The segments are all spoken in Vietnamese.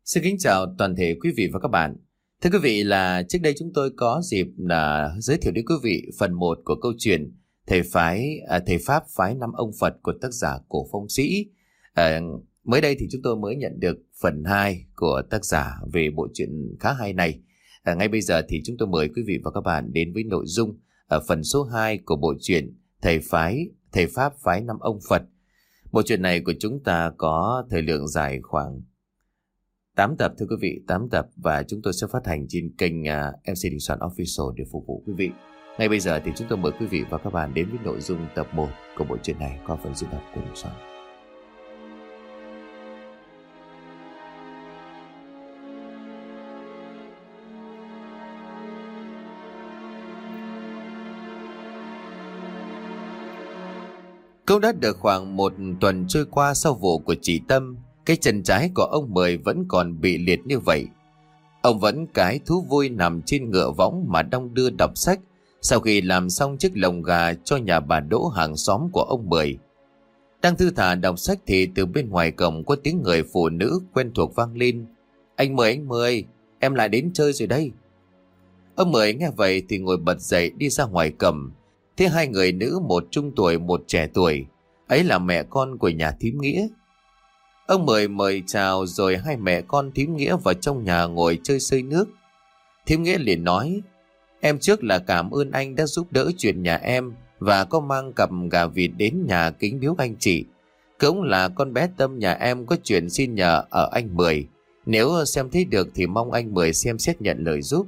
Xin kính chào toàn thể quý vị và các bạn. Thưa quý vị, là trước đây chúng tôi có dịp là giới thiệu đến quý vị phần 1 của câu chuyện Thầy Pháp phái 5 ông Phật của tác giả Cổ Phong Sĩ. Mới đây thì chúng tôi mới nhận được phần 2 của tác giả về bộ truyện khá hay này. Ngay bây giờ thì chúng tôi mời quý vị và các bạn đến với nội dung ở phần số 2 của bộ truyện Thầy Pháp phái 5 ông Phật. Bộ truyện này của chúng ta có thời lượng dài khoảng 8 tập, thưa quý vị, 8 tập, và chúng tôi sẽ phát hành trên kênh MC Đình Soạn Official để phục vụ quý vị. Ngay bây giờ thì chúng tôi mời quý vị và các bạn đến với nội dung tập 1 của bộ truyện này qua phần diễn đọc của Đình Soạn. Cũng đã được khoảng 1 tuần trôi qua sau vụ của chị Tâm. Cái chân trái của ông Mười vẫn còn bị liệt như vậy. Ông vẫn cái thú vui nằm trên ngựa võng mà đong đưa đọc sách sau khi làm xong chiếc lồng gà cho nhà bà Đỗ hàng xóm của ông Mười. Đang thư thả đọc sách thì từ bên ngoài cổng có tiếng người phụ nữ quen thuộc vang lên. Anh Mười, em lại đến chơi rồi đây." Ông Mười nghe vậy thì ngồi bật dậy đi ra ngoài cổng. Thấy 2 người nữ, một trung tuổi một trẻ tuổi. Ấy là mẹ con của nhà thím Nghĩa. Ông mời chào rồi 2 mẹ con thím Nghĩa vào trong nhà ngồi chơi sơi nước. Thím Nghĩa liền nói: "Em trước là cảm ơn anh đã giúp đỡ chuyện nhà em và có mang cặp gà vịt đến nhà kính biếu anh chị. Cũng là con bé Tâm nhà em có chuyện xin nhờ ở anh Mười. Nếu xem thấy được thì mong anh Mười xem xét nhận lời giúp."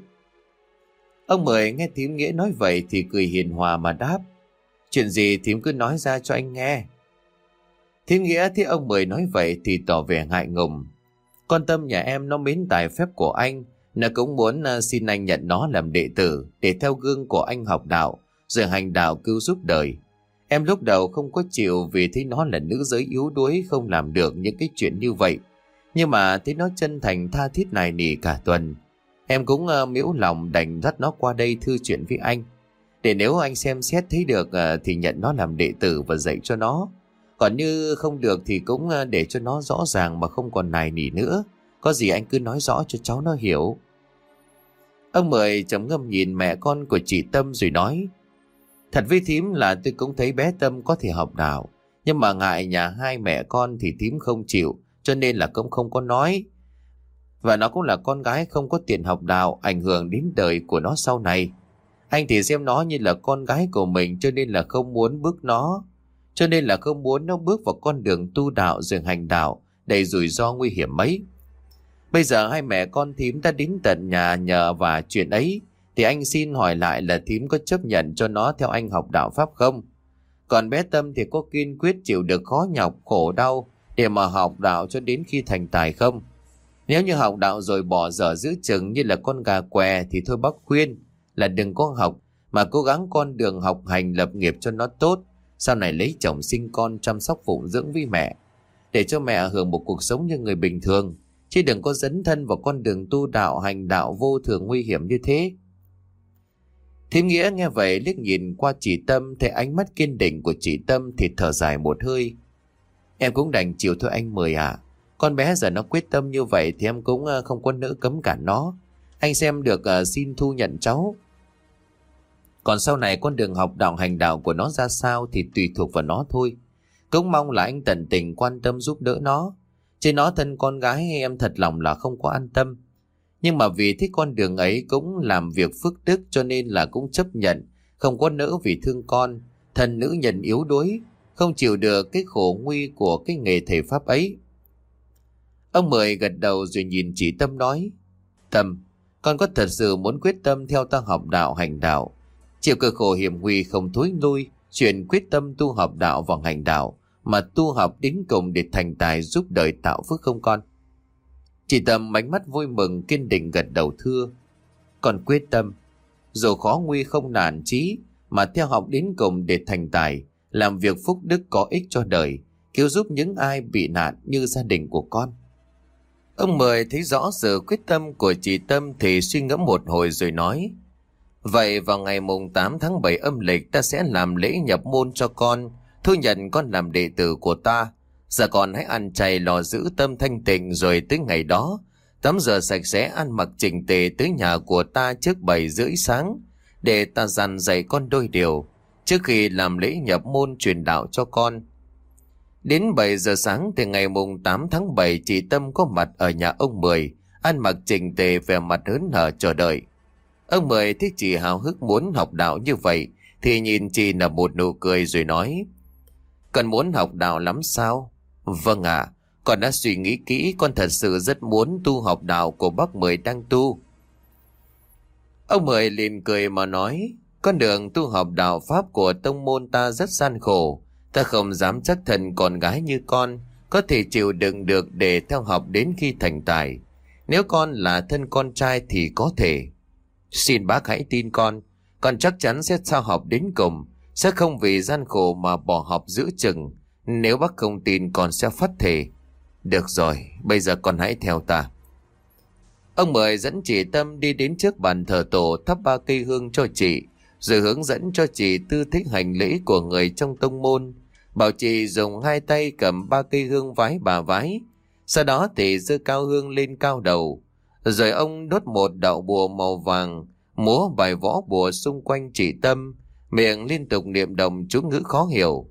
Ông Mười nghe thím Nghĩa nói vậy thì cười hiền hòa mà đáp: "Chuyện gì thím cứ nói ra cho anh nghe." Thím Nghĩa thấy ông Mười nói vậy thì tỏ vẻ ngại ngùng. "Con Tâm nhà em nó mến tài phép của anh, nó cũng muốn xin anh nhận nó làm đệ tử để theo gương của anh học đạo, rồi hành đạo cứu giúp đời. Em lúc đầu không có chịu vì thấy nó là nữ giới yếu đuối không làm được những cái chuyện như vậy. Nhưng mà thấy nó chân thành tha thiết nài nỉ cả tuần. Em cũng miễu lòng đành dắt nó qua đây thư chuyện với anh. Để nếu anh xem xét thấy được thì nhận nó làm đệ tử và dạy cho nó. Còn như không được thì cũng để cho nó rõ ràng mà không còn nài nỉ nữa. Có gì anh cứ nói rõ cho cháu nó hiểu." Ông Mười trầm ngâm nhìn mẹ con của chị Tâm rồi nói: "Thật với thím là tôi cũng thấy bé Tâm có thể học đạo. Nhưng mà ngại nhà 2 mẹ con thì thím không chịu, cho nên là cũng không có nói. Và nó cũng là con gái không có tiền học đạo, ảnh hưởng đến đời của nó sau này. Anh thì xem nó như là con gái của mình, cho nên là không muốn nó bước vào con đường tu đạo rồi hành đạo đầy rủi ro nguy hiểm mấy. Bây giờ 2 mẹ con thím đã đến tận nhà nhờ và chuyện ấy, thì anh xin hỏi lại là thím có chấp nhận cho nó theo anh học đạo Pháp không? Còn bé Tâm thì có kiên quyết chịu được khó nhọc khổ đau để mà học đạo cho đến khi thành tài không? Nếu như học đạo rồi bỏ dở giữa chừng như là con gà què thì thôi bác khuyên là đừng có học, mà cố gắng con đường học hành lập nghiệp cho nó tốt. Sau này lấy chồng sinh con chăm sóc phụng dưỡng với mẹ, để cho mẹ hưởng một cuộc sống như người bình thường, chứ đừng có dấn thân vào con đường tu đạo hành đạo vô thường nguy hiểm như thế." Thím Nghĩa nghe vậy liếc nhìn qua chị Tâm, thấy ánh mắt kiên định của chị Tâm thì thở dài một hơi: "Em cũng đành chịu thôi anh Mười à. Con bé giờ nó quyết tâm như vậy thì em cũng không có nỡ cấm cản nó. Anh xem được xin thu nhận cháu. Còn sau này con đường học đạo hành đạo của nó ra sao thì tùy thuộc vào nó thôi. Cũng mong là anh tận tình quan tâm giúp đỡ nó. Chứ nó thân con gái em thật lòng là không có an tâm. Nhưng mà vì thích con đường ấy cũng làm việc phước đức, cho nên là cũng chấp nhận, không có nỡ vì thương con, thân nữ nhân yếu đuối, không chịu được cái khổ nguy của cái nghề thầy Pháp ấy." Ông Mười gật đầu rồi nhìn chị Tâm nói: "Tâm, con có thật sự muốn quyết tâm theo ta học đạo hành đạo, chịu cực khổ hiểm nguy không thối lui, chuyện quyết tâm tu học đạo và hành đạo, mà tu học đến cùng để thành tài giúp đời tạo phước không con?" Chị Tâm ánh mắt vui mừng kiên định gật đầu thưa: "Con quyết tâm, dù khó nguy không nản chí, mà theo học đến cùng để thành tài, làm việc phúc đức có ích cho đời, cứu giúp những ai bị nạn như gia đình của con." Ông Mười thấy rõ sự quyết tâm của chị Tâm thì suy ngẫm một hồi rồi nói: "Vậy vào ngày mùng 8 tháng 7 âm lịch ta sẽ làm lễ nhập môn cho con, thu nhận con làm đệ tử của ta. Giờ con hãy ăn chay lo giữ tâm thanh tịnh, rồi tới ngày đó Tắm rửa sạch sẽ, ăn mặc chỉnh tề tới nhà của ta trước 7:30 sáng, để ta dặn dạy con đôi điều trước khi làm lễ nhập môn truyền đạo cho con. Đến 7 giờ sáng thì ngày mùng 8 tháng 7, chị Tâm có mặt ở nhà ông Mười, ăn mặc chỉnh tề, vẻ mặt hớn hở chờ đợi. Ông Mười thấy chị háo hức muốn học đạo như vậy thì nhìn chị nở một nụ cười rồi nói: "Con muốn học đạo lắm sao?" "Vâng ạ, con đã suy nghĩ kỹ, con thật sự rất muốn tu học đạo của bác Mười đang tu." Ông Mười liền cười mà nói: "Con đường tu học đạo pháp của tông môn ta rất gian khổ. Ta không dám chắc thần con gái như con có thể chịu đựng được để theo học đến khi thành tài. Nếu con là thân con trai thì có thể. Xin bác hãy tin con chắc chắn sẽ theo học đến cùng, sẽ không vì gian khổ mà bỏ học giữa chừng. Nếu bác không tin con sẽ phát thề." "Được rồi, bây giờ con hãy theo ta." Ông Mười dẫn chị Tâm đi đến trước bàn thờ tổ, thắp 3 cây hương cho chị, rồi hướng dẫn cho chị tư thế hành lễ của người trong tông môn, bảo chị dùng 2 tay cầm 3 cây hương vái 3 vái. Sau đó thì giơ cao hương lên cao đầu, rồi ông đốt một đạo bùa màu vàng, múa bài võ bùa xung quanh chị Tâm, miệng liên tục niệm đồng chú ngữ khó hiểu.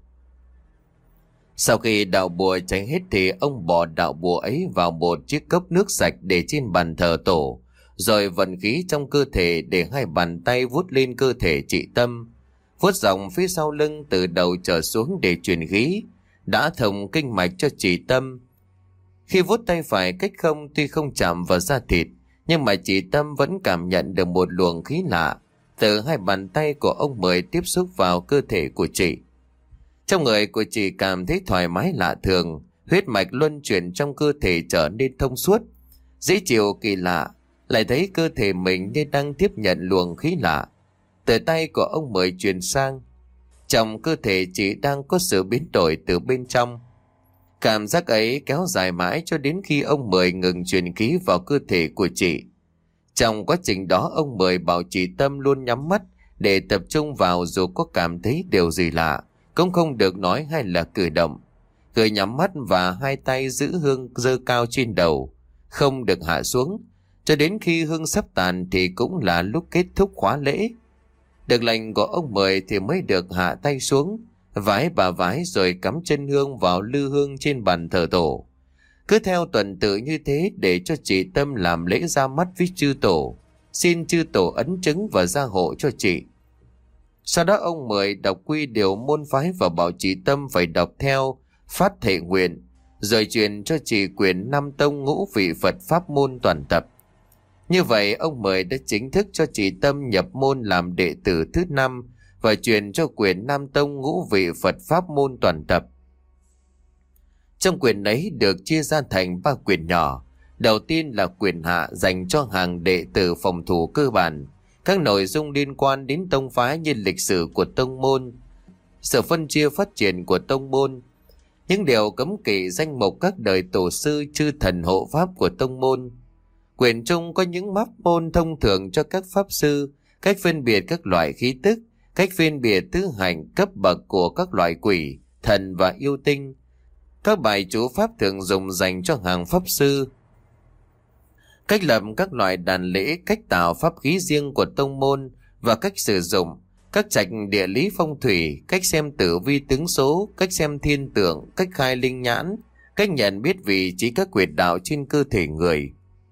Sau khi đạo bùa cháy hết thì ông bỏ đạo bùa ấy vào một chiếc cốc nước sạch để trên bàn thờ tổ, rồi vận khí trong cơ thể để 2 bàn tay vuốt lên cơ thể chị Tâm, vuốt dọc phía sau lưng từ đầu trở xuống để truyền khí, đã thông kinh mạch cho chị Tâm. Khi vuốt tay phải cách không, tuy không chạm vào da thịt, nhưng mà chị Tâm vẫn cảm nhận được một luồng khí lạ từ 2 bàn tay của ông Mười tiếp xúc vào cơ thể của chị. Trong người của chị cảm thấy thoải mái lạ thường, huyết mạch luân chuyển trong cơ thể trở nên thông suốt, dễ chịu kỳ lạ, lại thấy cơ thể mình như đang tiếp nhận luồng khí lạ từ tay của ông Mười truyền sang. Trong cơ thể chị đang có sự biến đổi từ bên trong. Cảm giác ấy kéo dài mãi cho đến khi ông Mười ngừng truyền khí vào cơ thể của chị. Trong quá trình đó, ông Mười bảo chị Tâm luôn nhắm mắt để tập trung vào, dù có cảm thấy điều gì lạ cũng không được nói hay là cử động. Cứ nhắm mắt và 2 tay giữ hương giơ cao trên đầu, không được hạ xuống, cho đến khi hương sắp tàn thì cũng là lúc kết thúc khóa lễ. Được lệnh của ông Mười thì mới được hạ tay xuống, vái 3 vái rồi cắm chân hương vào lư hương trên bàn thờ tổ. Cứ theo tuần tự như thế để cho chị Tâm làm lễ ra mắt với chư tổ, xin chư tổ ấn chứng và gia hộ cho chị. Sau đó ông Mười đọc quy điều môn phái và bảo chị Tâm phải đọc theo, phát thệ nguyện, rồi truyền cho chị quyển 5 tông ngũ vị Phật pháp môn toàn tập. Như vậy ông Mười đã chính thức cho chị Tâm nhập môn làm đệ tử thứ 5 và truyền cho quyển 5 tông ngũ vị Phật pháp môn toàn tập. Trong quyển ấy được chia ra thành 3 quyển nhỏ. Đầu tiên là quyển hạ, dành cho hàng đệ tử phòng thủ cơ bản, các nội dung liên quan đến tông phái như lịch sử của tông môn, sự phân chia phát triển của tông môn, những điều cấm kỵ, danh mục các đời tổ sư chư thần hộ pháp của tông môn. Quyển trung có những pháp môn thông thường cho các pháp sư, cách phân biệt các loại khí tức, cách phân biệt tứ hành cấp bậc của các loại quỷ, thần và yêu tinh, các bài chú pháp thường dùng dành cho hàng pháp sư, cách lập các loại đàn lễ, cách tạo pháp khí riêng của tông môn và cách sử dụng, các trạch địa lý phong thủy, cách xem tử vi tướng số, cách xem thiên tượng, cách khai linh nhãn, cách nhận biết vị trí các huyệt đạo trên cơ thể người,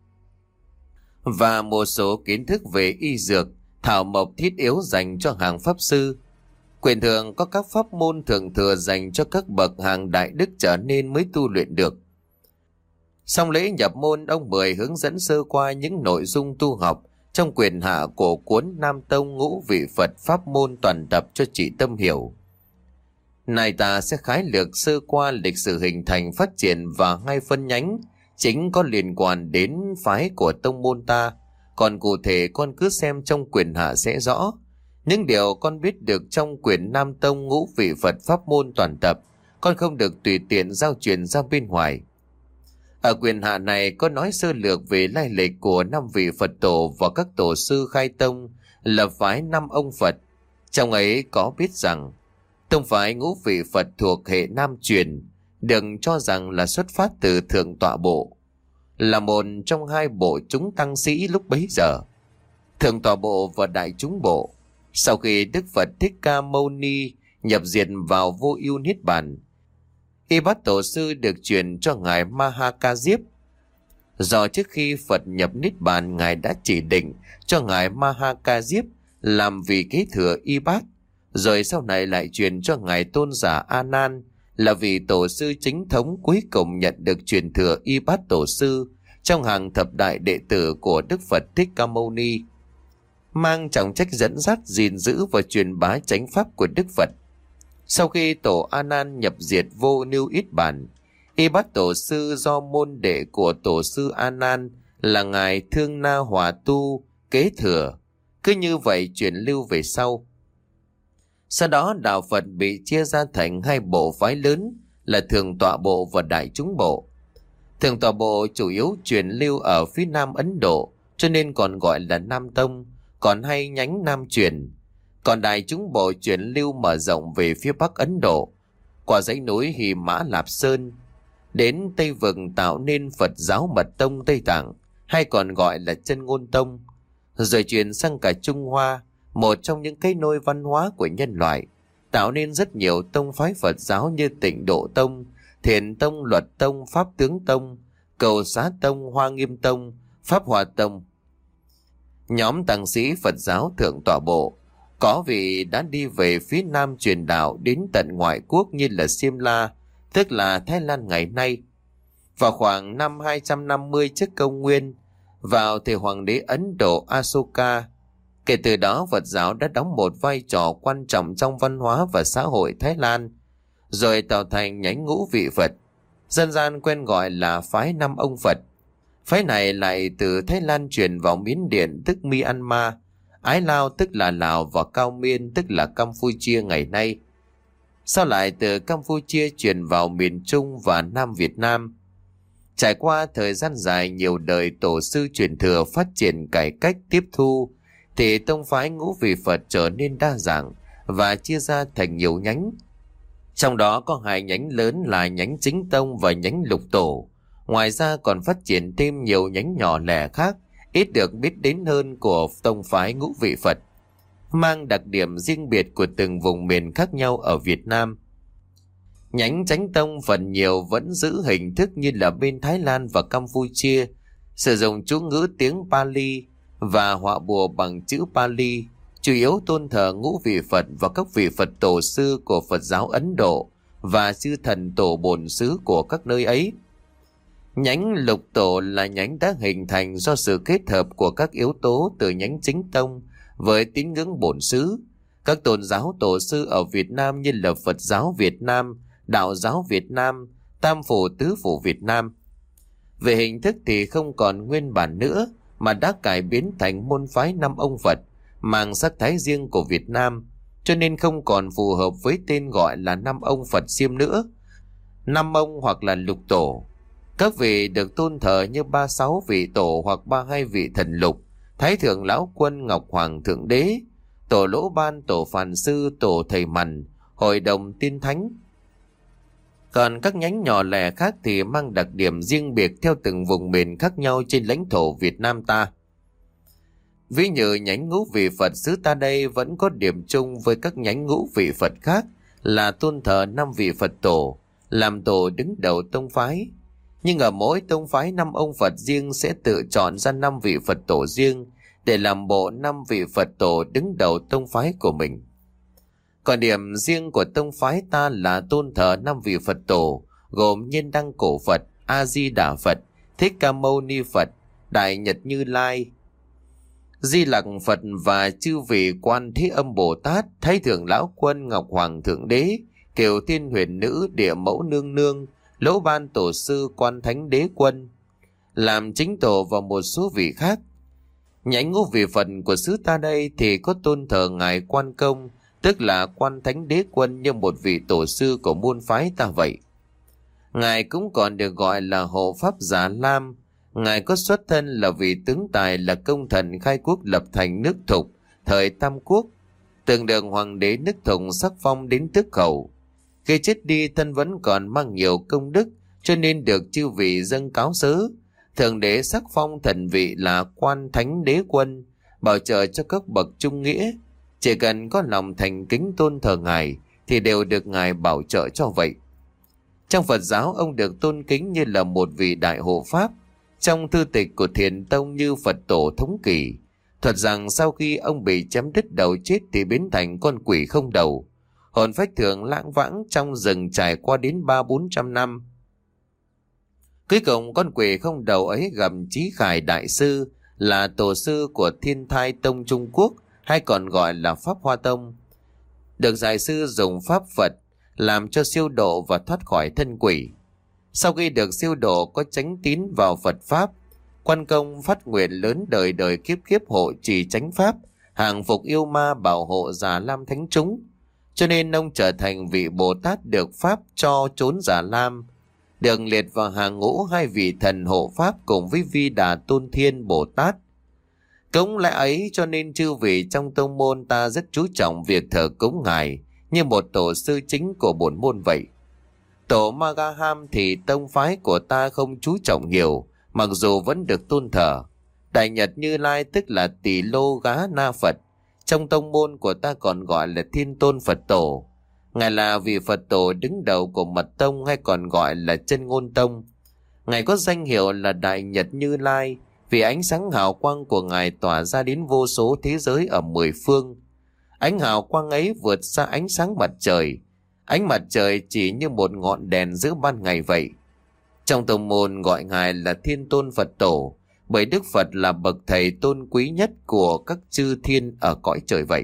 và một số kiến thức về y dược, thảo mộc thiết yếu dành cho hàng pháp sư. Quyển thường có các pháp môn thượng thừa dành cho các bậc hàng đại đức trở nên mới tu luyện được. Xong lễ nhập môn, ông Mười hướng dẫn sơ qua những nội dung tu học trong quyển hạ của cuốn Nam Tông ngũ vị Phật pháp môn toàn tập cho chị Tâm hiểu. Này ta sẽ khái lược sơ qua lịch sử hình thành, phát triển và 2 phân nhánh chính có liên quan đến phái của tông môn ta. Còn cụ thể con cứ xem trong quyển hạ sẽ rõ. Những điều con biết được trong quyển Nam Tông ngũ vị Phật pháp môn toàn tập, con không được tùy tiện giao truyền ra bên ngoài. Ở quyển hạ này có nói sơ lược về lai lịch của 5 vị Phật tổ và các tổ sư khai tông lập phái 5 ông Phật. Trong ấy có biết rằng tông phái ngũ vị Phật thuộc hệ Nam truyền, đừng cho rằng là xuất phát từ Thượng Tọa Bộ, là một trong hai bộ chúng tăng sĩ lúc bấy giờ, Thượng tọa bộ và Đại chúng bộ. Sau khi Đức Phật Thích Ca Mâu Ni nhập diệt vào vô ưu niết bàn, Y Bát Tổ sư được truyền cho ngài Ma Ha Ca Diếp. Do trước khi Phật nhập niết bàn, ngài đã chỉ định cho ngài Ma Ha Ca Diếp làm vị kế thừa Y Bát, rồi sau này lại truyền cho ngài Tôn giả A Nan là vị tổ sư chính thống cuối cùng nhận được truyền thừa Y Bát Tổ sư trong hàng thập đại đệ tử của Đức Phật Thích Ca Mâu Ni, mang trọng trách dẫn dắt, gìn giữ và truyền bá chánh pháp của Đức Phật. Sau khi tổ A Nan nhập diệt vô lưu ít bản, Y Bát Tổ sư do môn đệ của tổ sư A Nan là ngài Thương Na Hòa Tu kế thừa, cứ như vậy truyền lưu về sau. Sau đó đạo Phật bị chia ra thành hai bộ phái lớn là Thượng tọa bộ và Đại chúng bộ. Thượng tọa bộ chủ yếu truyền lưu ở phía Nam Ấn Độ, cho nên còn gọi là Nam Tông, còn hay nhánh Nam truyền. Còn Đại chúng bộ truyền lưu mở rộng về phía Bắc Ấn Độ, qua dãy núi Hy Mã Lạp Sơn, đến Tây Vực tạo nên Phật giáo Mật Tông Tây Tạng, hay còn gọi là Chân Ngôn Tông, rồi truyền sang cả Trung Hoa, một trong những cái nôi văn hóa của nhân loại, tạo nên rất nhiều tông phái Phật giáo như Tịnh Độ Tông, Thiền Tông, Luật Tông, Pháp Tướng Tông, Cầu Xá Tông, Hoa Nghiêm Tông, Pháp Hòa Tông. Nhóm tăng sĩ Phật giáo Thượng tọa bộ có vị đã đi về phía Nam truyền đạo đến tận ngoại quốc như là Simla, tức là Thái Lan ngày nay. Vào khoảng năm 250 trước công nguyên, vào thời hoàng đế Ấn Độ Asoka, kể từ đó Phật giáo đã đóng một vai trò quan trọng trong văn hóa và xã hội Thái Lan, rồi tạo thành nhánh ngũ vị Phật, dân gian quen gọi là phái Năm Ông Phật. Phái này lại từ Thái Lan truyền vào Miến Điện tức Myanmar, Ái Lao tức là Lào và Cao Miên tức là Campuchia ngày nay. Sau lại từ Campuchia truyền vào miền Trung và Nam Việt Nam. Trải qua thời gian dài nhiều đời tổ sư truyền thừa phát triển cải cách tiếp thu, thì tông phái ngũ vị Phật trở nên đa dạng và chia ra thành nhiều nhánh. Trong đó có hai nhánh lớn là nhánh Chính Tông và nhánh Lục Tổ. Ngoài ra còn phát triển thêm nhiều nhánh nhỏ lẻ khác, ít được biết đến hơn của tông phái ngũ vị Phật, mang đặc điểm riêng biệt của từng vùng miền khác nhau ở Việt Nam. Nhánh Chánh Tông phần nhiều vẫn giữ hình thức như là bên Thái Lan và Campuchia, sử dụng chú ngữ tiếng Pali và họa bùa bằng chữ Pali, chủ yếu tôn thờ ngũ vị Phật và các vị Phật tổ sư của Phật giáo Ấn Độ và chư thần tổ bổn xứ của các nơi ấy. Nhánh Lục Tổ là nhánh đã hình thành do sự kết hợp của các yếu tố từ nhánh Chính Tông với tín ngưỡng bổn xứ. Các tôn giáo tổ sư ở Việt Nam như là Phật giáo Việt Nam, Đạo giáo Việt Nam, Tam Phủ Tứ Phủ Việt Nam. Về hình thức thì không còn nguyên bản nữa, mà đã cải biến thành môn phái Năm Ông Phật, mang sắc thái riêng của Việt Nam, cho nên không còn phù hợp với tên gọi là Năm Ông Phật Xiêm nữa. Năm Ông hoặc là Lục Tổ. Các vị được tôn thờ như 36 vị tổ hoặc 32 vị thần lục, Thái Thượng Lão Quân, Ngọc Hoàng Thượng Đế, Tổ Lỗ Ban, Tổ Phàn Sư, Tổ Thầy Mằn, Hội đồng Tiên Thánh. Còn các nhánh nhỏ lẻ khác thì mang đặc điểm riêng biệt theo từng vùng miền khác nhau trên lãnh thổ Việt Nam ta. Ví như nhánh ngũ vị Phật xứ ta đây vẫn có điểm chung với các nhánh ngũ vị Phật khác là tôn thờ 5 vị Phật tổ, làm tổ đứng đầu tông phái. Nhưng ở mỗi tông phái 5 ông Phật riêng sẽ tự chọn ra 5 vị Phật tổ riêng để làm bộ 5 vị Phật tổ đứng đầu tông phái của mình. Còn điểm riêng của tông phái ta là tôn thờ 5 vị Phật tổ gồm Nhiên Đăng Cổ Phật, A Di Đà Phật, Thích Ca Mâu Ni Phật, Đại Nhật Như Lai, Di Lặc Phật và chư vị Quan Thế Âm Bồ Tát, Thái Thượng Lão Quân, Ngọc Hoàng Thượng Đế, Kiều Thiên Huyền Nữ, Địa Mẫu Nương Nương, Lỗ Ban Tổ Sư, Quan Thánh Đế Quân làm chính tổ và một số vị khác. Nhánh ngũ vị Phật của xứ ta đây thì có tôn thờ ngài Quan Công, tức là Quan Thánh Đế Quân, như một vị tổ sư của môn phái ta vậy. Ngài cũng còn được gọi là Hộ Pháp Già Lam. Ngài có xuất thân là vị tướng tài, là công thần khai quốc lập thành nước Thục thời Tam Quốc, từng được hoàng đế nước Thục sắc phong đến tước khẩu. Khi chết đi thân vẫn còn mang nhiều công đức, cho nên được chư vị dâng cáo sớ. Thượng đế sắc phong thần vị là quan thánh đế quân, bảo trợ cho các bậc trung nghĩa. Chỉ cần có lòng thành kính tôn thờ Ngài thì đều được Ngài bảo trợ cho vậy. Trong Phật giáo, ông được tôn kính như là một vị đại hộ pháp. Trong thư tịch của Thiền Tông như Phật tổ thống kỷ, thuật rằng sau khi ông bị chém đứt đầu chết thì biến thành con quỷ không đầu. Hồn phách thường lãng vãng trong rừng trải qua đến 300-400 năm. Cuối cùng con quỷ không đầu ấy gặp Trí Khải Đại Sư, là tổ sư của Thiên Thai Tông Trung Quốc, hay còn gọi là Pháp Hoa Tông. Được Đại Sư dùng Pháp Phật làm cho siêu độ và thoát khỏi thân quỷ. Sau khi được siêu độ có chánh tín vào Phật Pháp, Quan Công phát nguyện lớn đời đời kiếp kiếp hộ trì chánh Pháp, hàng phục yêu ma, bảo hộ Già Lam thánh chúng. Cho nên ông trở thành vị Bồ Tát được Pháp cho trốn Già Lam, được liệt vào hàng ngũ hai vị thần hộ Pháp cùng với Vi Đà Tôn Thiên Bồ Tát. Cũng lẽ ấy cho nên chư vị trong tông môn ta rất chú trọng việc thờ cúng Ngài như một tổ sư chính của bổn môn vậy. Tổ Magaham thì tông phái của ta không chú trọng nhiều, mặc dù vẫn được tôn thờ. Đại Nhật Như Lai tức là Tỳ Lô Gá Na Phật, trong tông môn của ta còn gọi là Thiên Tôn Phật Tổ. Ngài là vị Phật Tổ đứng đầu của Mật Tông, hay còn gọi là Chân Ngôn Tông. Ngài có danh hiệu là Đại Nhật Như Lai vì ánh sáng hào quang của Ngài tỏa ra đến vô số thế giới ở 10 phương. Ánh hào quang ấy vượt xa ánh sáng mặt trời. Ánh mặt trời chỉ như một ngọn đèn giữa ban ngày vậy. Trong tông môn gọi Ngài là Thiên Tôn Phật Tổ, bởi Đức Phật là bậc thầy tôn quý nhất của các chư thiên ở cõi trời vậy.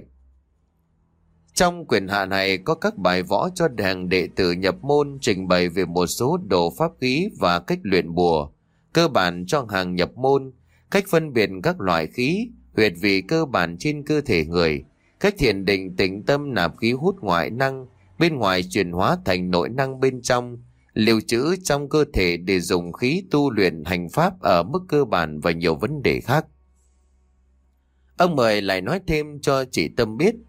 Trong quyển hạ này có các bài võ cho hàng đệ tử nhập môn, trình bày về một số đồ pháp khí và cách luyện bùa cơ bản cho hàng nhập môn, cách phân biệt các loại khí, huyệt vị cơ bản trên cơ thể người, cách thiền định tĩnh tâm nạp khí hút ngoại năng bên ngoài chuyển hóa thành nội năng bên trong, lưu trữ trong cơ thể để dùng khí tu luyện hành pháp ở mức cơ bản và nhiều vấn đề khác. Ông mời lại nói thêm cho chị Tâm biết,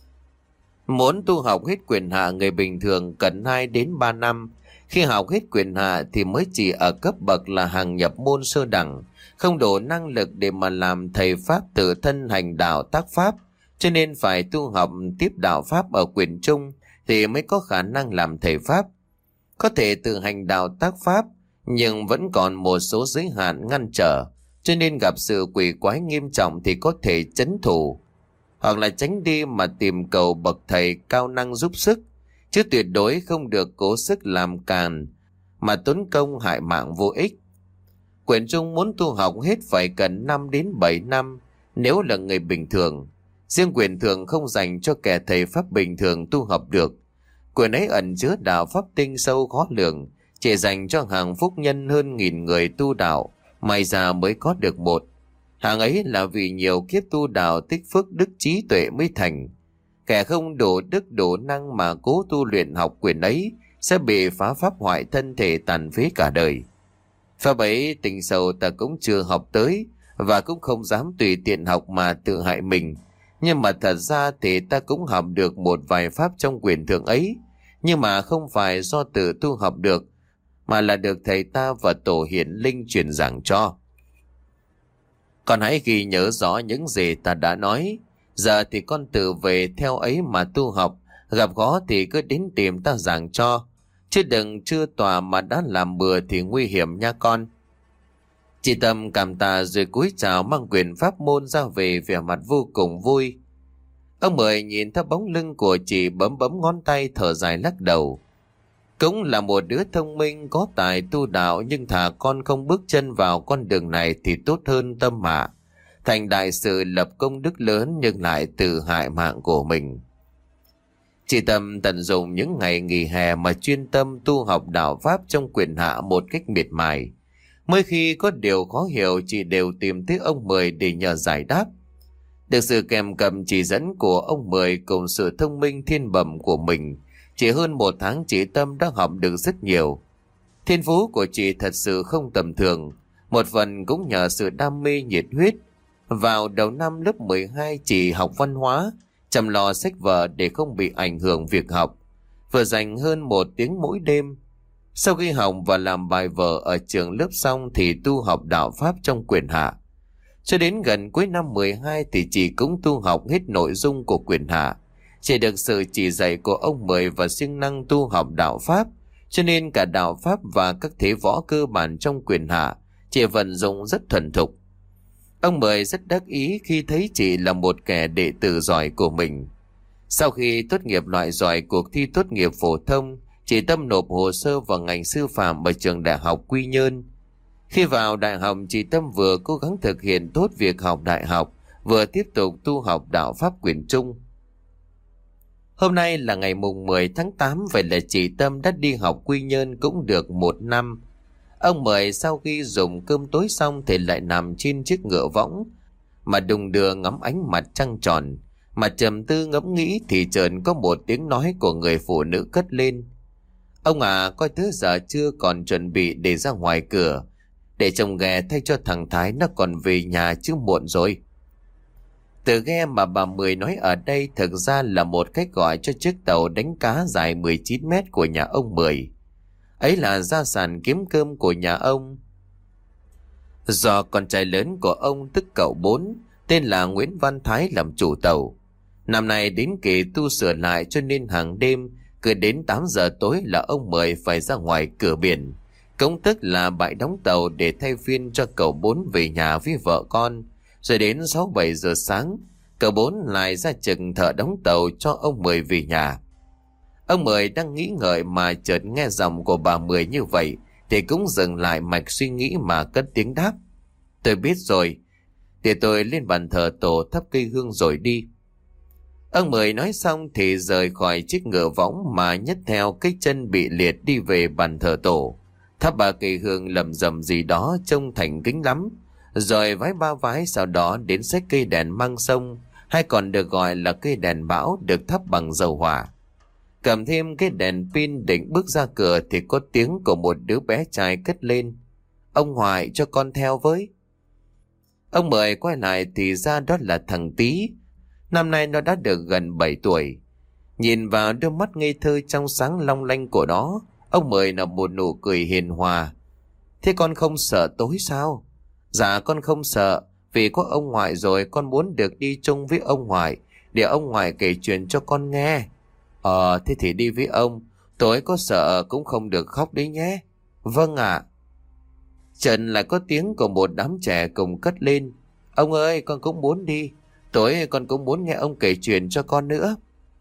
muốn tu học hết quyền hạ người bình thường cần 2 đến 3 năm. Khi học hết quyền hạ thì mới chỉ ở cấp bậc là hàng nhập môn sơ đẳng, không đủ năng lực để mà làm thầy pháp tự thân hành đạo tác pháp, cho nên phải tu học tiếp đạo pháp ở quyền trung thì mới có khả năng làm thầy pháp. Có thể tự hành đạo tác pháp nhưng vẫn còn một số giới hạn ngăn trở, cho nên gặp sự quỷ quái nghiêm trọng thì có thể trấn thủ hoặc là tránh đi mà tìm cầu bậc thầy cao năng giúp sức, chứ tuyệt đối không được cố sức làm càn mà tốn công hại mạng vô ích. Quyền trung muốn tu học hết phải cần 5 đến 7 năm nếu là người bình thường. Riêng quyền thường không dành cho kẻ thầy pháp bình thường tu học được. Quyền ấy ẩn chứa đạo pháp tinh sâu khó lường, chỉ dành cho hàng phúc nhân hơn 1000 người tu đạo, may ra mới có được một. Hàng ấy là vì nhiều kiếp tu đạo tích phước đức trí tuệ mới thành. Kẻ không đủ đức đủ năng mà cố tu luyện học quyền ấy sẽ bị phá pháp hoại thân thể tàn phế cả đời. Pháp ấy tình sâu ta cũng chưa học tới và cũng không dám tùy tiện học mà tự hại mình. Nhưng mà thật ra thì ta cũng học được một vài pháp trong quyền thượng ấy, nhưng mà không phải do tự tu học được, mà là được thầy ta và tổ hiển linh truyền giảng cho. Con hãy ghi nhớ rõ những gì ta đã nói. Giờ thì con tự về theo ấy mà tu học, gặp khó thì cứ đến tìm ta giảng cho, chứ đừng chưa tòa mà đã làm bừa thì nguy hiểm nha con. Chị Tâm cảm tạ rồi cúi chào mang quyền pháp môn ra về, vẻ mặt vô cùng vui. Ông Mười nhìn theo bóng lưng của chị bấm bấm ngón tay thở dài lắc đầu. Cũng là một đứa thông minh có tài tu đạo, nhưng thà con không bước chân vào con đường này thì tốt hơn Tâm mà. Thành đại sự lập công đức lớn nhưng lại tự hại mạng của mình. Chị Tâm tận dụng những ngày nghỉ hè mà chuyên tâm tu học đạo pháp trong quyền hạ một cách miệt mài. Mỗi khi có điều khó hiểu, chị đều tìm tới ông Mười để nhờ giải đáp. Được sự kèm cầm chỉ dẫn của ông Mười cùng sự thông minh thiên bẩm của mình, chỉ hơn 1 tháng chị Tâm đã học được rất nhiều. Thiên phú của chị thật sự không tầm thường, một phần cũng nhờ sự đam mê nhiệt huyết. Vào đầu năm lớp 12 chị học văn hóa, chăm lo sách vở để không bị ảnh hưởng việc học, vừa dành hơn 1 tiếng mỗi đêm. Sau khi học và làm bài vở ở trường lớp xong thì tu học đạo Pháp trong quyền hạ. Cho đến gần cuối năm 12 thì chị cũng tu học hết nội dung của quyền hạ. Chỉ được sự chỉ dạy của ông Mười và siêng năng tu học đạo Pháp, cho nên cả đạo Pháp và các thế võ cơ bản trong quyền hạ chị vận dụng rất thuần thục. Ông Mười rất đắc ý khi thấy chị là một kẻ đệ tử giỏi của mình. Sau khi tốt nghiệp loại giỏi cuộc thi tốt nghiệp phổ thông, chị Tâm nộp hồ sơ vào ngành sư phạm ở trường Đại học Quy Nhơn. Khi vào đại học, chị Tâm vừa cố gắng thực hiện tốt việc học đại học, vừa tiếp tục tu học đạo Pháp quyền Trung. Hôm nay là ngày mùng 10 tháng 8, vậy là chị Tâm đã đi học Quy Nhơn cũng được 1 năm. Ông Mười sau khi dùng cơm tối xong thì lại nằm trên chiếc ngựa võng mà đung đưa ngắm ánh mặt trăng tròn. Mà trầm tư ngẫm nghĩ thì chợt có một tiếng nói của người phụ nữ cất lên. Ông à, coi tới giờ chưa, còn chuẩn bị để ra ngoài cửa, để chồng ghé thay cho thằng Thái nó còn về nhà chứ muộn rồi. Từ ghe mà bà Mười nói ở đây thực ra là một cách gọi cho chiếc tàu đánh cá dài 19 mét của nhà ông Mười. Ấy là gia sản kiếm cơm của nhà ông. Do con trai lớn của ông tức cậu Bốn, tên là Nguyễn Văn Thái làm chủ tàu. Năm nay đến kỳ tu sửa lại cho nên hàng đêm cứ đến 8 giờ tối là ông Mười phải ra ngoài cửa biển, cũng tức là bãi đóng tàu, để thay phiên cho cậu Bốn về nhà với vợ con. Rồi đến 6-7 giờ sáng, cậu Bốn lại ra trực thợ đóng tàu cho ông Mười về nhà. Ông Mười đang nghĩ ngợi mà chợt nghe giọng của bà Mười như vậy thì cũng dừng lại mạch suy nghĩ mà cất tiếng đáp. Tôi biết rồi, để tôi lên bàn thờ tổ thắp cây hương rồi đi. Ông Mười nói xong thì rời khỏi chiếc ngựa võng mà nhấc theo cái chân bị liệt đi về bàn thờ tổ. Thắp 3 cây hương lầm rầm gì đó trông thành kính lắm. Rồi vái 3 vái, sau đó đến xách cây đèn mang sông, hay còn được gọi là cây đèn bão, được thắp bằng dầu hỏa. Cầm thêm cái đèn pin định bước ra cửa thì có tiếng của một đứa bé trai cất lên. Ông Hoài, cho con theo với. Ông Mười quay lại thì ra đó là thằng Tý. Năm nay nó đã được gần 7 tuổi. Nhìn vào đôi mắt ngây thơ trong sáng long lanh của nó, ông Mười nở một nụ cười hiền hòa. Thế con không sợ tối sao? Dạ con không sợ, vì có ông ngoại rồi, con muốn được đi chung với ông ngoại, để ông ngoại kể chuyện cho con nghe. Thế thì đi với ông, tối có sợ cũng không được khóc đấy nhé. Vâng ạ. Trần lại có tiếng của một đám trẻ cùng cất lên. Ông ơi, con cũng muốn đi, tối con cũng muốn nghe ông kể chuyện cho con nữa.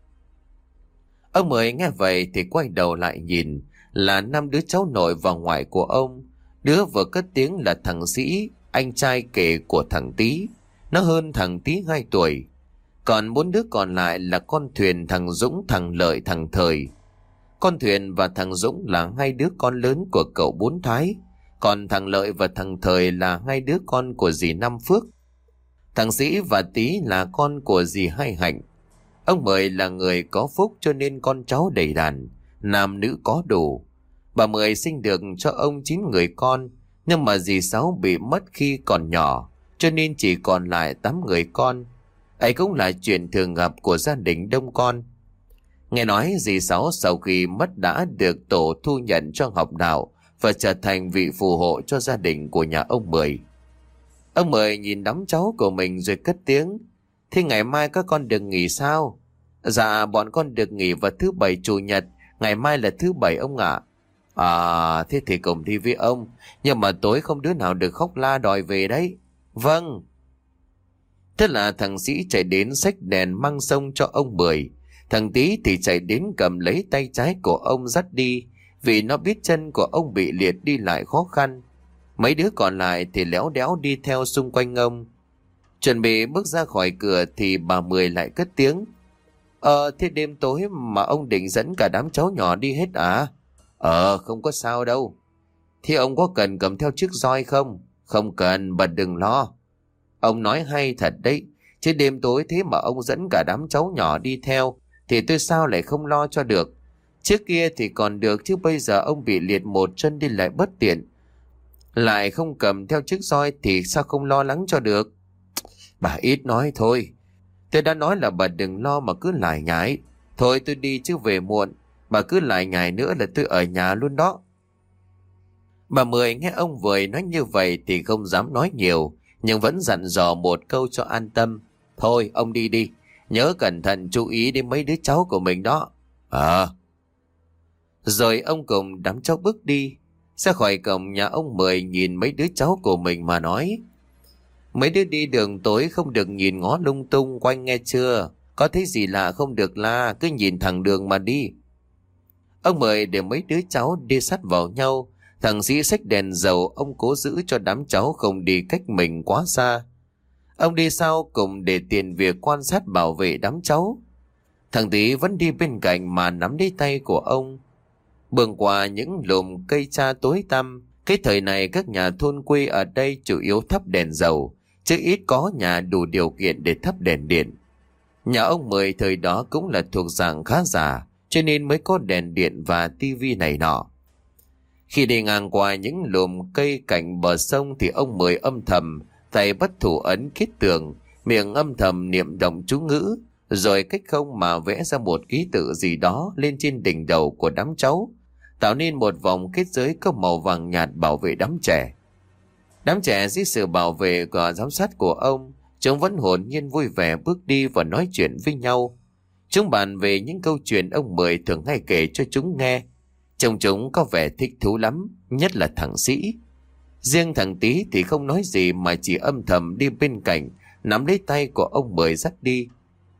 Ông Mười nghe vậy thì quay đầu lại nhìn, là 5 đứa cháu nội và ngoại của ông. Đứa vừa cất tiếng là thằng Sĩ, anh trai kể của thằng Tý. Nó hơn thằng Tý 2 tuổi. Còn 4 đứa còn lại là con Thuyền, thằng Dũng, thằng Lợi, thằng Thời. Con Thuyền và thằng Dũng là 2 đứa con lớn của cậu Bốn Thái. Còn thằng Lợi và thằng Thời là 2 đứa con của dì Năm Phước. Thằng Sĩ và Tý là con của dì Hai Hạnh. Ông Mười là người có phúc cho nên con cháu đầy đàn, nam nữ có đủ. Bà Mười sinh được cho ông 9 người con, nhưng mà dì Sáu bị mất khi còn nhỏ, cho nên chỉ còn lại 8 người con. Ấy cũng là chuyện thường gặp của gia đình đông con. Nghe nói dì Sáu sau khi mất đã được tổ thu nhận cho học đạo và trở thành vị phù hộ cho gia đình của nhà ông Mười. Ông Mười nhìn đám cháu của mình rồi cất tiếng. Thế ngày mai các con được nghỉ sao? Dạ bọn con được nghỉ vào thứ Bảy Chủ nhật, ngày mai là thứ Bảy ông ạ. Thế thì cùng đi với ông, nhưng mà tối không đứa nào được khóc la đòi về đấy. Vâng. Thế là thằng Sĩ chạy đến xách đèn mang sông cho ông Mười. Thằng Tý thì chạy đến cầm lấy tay trái của ông dắt đi, vì nó biết chân của ông bị liệt đi lại khó khăn. Mấy đứa còn lại thì léo đéo đi theo xung quanh ông. Chuẩn bị bước ra khỏi cửa thì bà Mười lại cất tiếng. Thế đêm tối mà ông định dẫn cả đám cháu nhỏ đi hết à? Không có sao đâu. Thế ông có cần cầm theo chiếc roi không? Không cần, bà đừng lo. Ông nói hay thật đấy, chứ đêm tối thế mà ông dẫn cả đám cháu nhỏ đi theo thì tôi sao lại không lo cho được. Trước kia thì còn được, chứ bây giờ ông bị liệt một chân đi lại bất tiện, lại không cầm theo chiếc roi thì sao không lo lắng cho được. Bà ít nói thôi. Tôi đã nói là bà đừng lo mà cứ lải nhải. Thôi tôi đi chứ về muộn, bà cứ lải nhải nữa là tôi ở nhà luôn đó. Bà Mười nghe ông Vời nói như vậy thì không dám nói nhiều, nhưng vẫn dặn dò một câu cho an tâm. Thôi ông đi đi, nhớ cẩn thận chú ý đến mấy đứa cháu của mình đó. Rồi ông cùng đám cháu bước đi. Ra khỏi cổng nhà ông Mười nhìn mấy đứa cháu của mình mà nói. Mấy đứa đi đường tối không được nhìn ngó lung tung quanh nghe chưa? Có thấy gì lạ không được la, cứ nhìn thẳng đường mà đi. Ông Mười để mấy đứa cháu đi sát vào nhau. Thằng Sĩ xách đèn dầu, ông cố giữ cho đám cháu không đi cách mình quá xa. Ông đi sau cùng để tiền việc quan sát bảo vệ đám cháu. Thằng Tí vẫn đi bên cạnh mà nắm lấy tay của ông. Bươn qua những lùm cây cha tối tăm. Cái thời này các nhà thôn quê ở đây chủ yếu thắp đèn dầu, chứ ít có nhà đủ điều kiện để thắp đèn điện. Nhà ông Mười thời đó cũng là thuộc dạng khá giả, cho nên mới có đèn điện và tivi này nọ. Khi đi ngang qua những lùm cây cạnh bờ sông thì ông Mười âm thầm, tay bắt thủ ấn kết tường, miệng âm thầm niệm động chú ngữ, rồi cách không mà vẽ ra một ký tự gì đó lên trên đỉnh đầu của đám cháu, tạo nên một vòng kết giới có màu vàng nhạt bảo vệ đám trẻ. Đám trẻ dưới sự bảo vệ và giám sát của ông, chúng vẫn hồn nhiên vui vẻ bước đi và nói chuyện với nhau. Chúng bàn về những câu chuyện ông Mười thường hay kể cho chúng nghe. Trông chúng có vẻ thích thú lắm, nhất là thằng Sĩ. Riêng thằng Tí thì không nói gì mà chỉ âm thầm đi bên cạnh, nắm lấy tay của ông Mười dắt đi.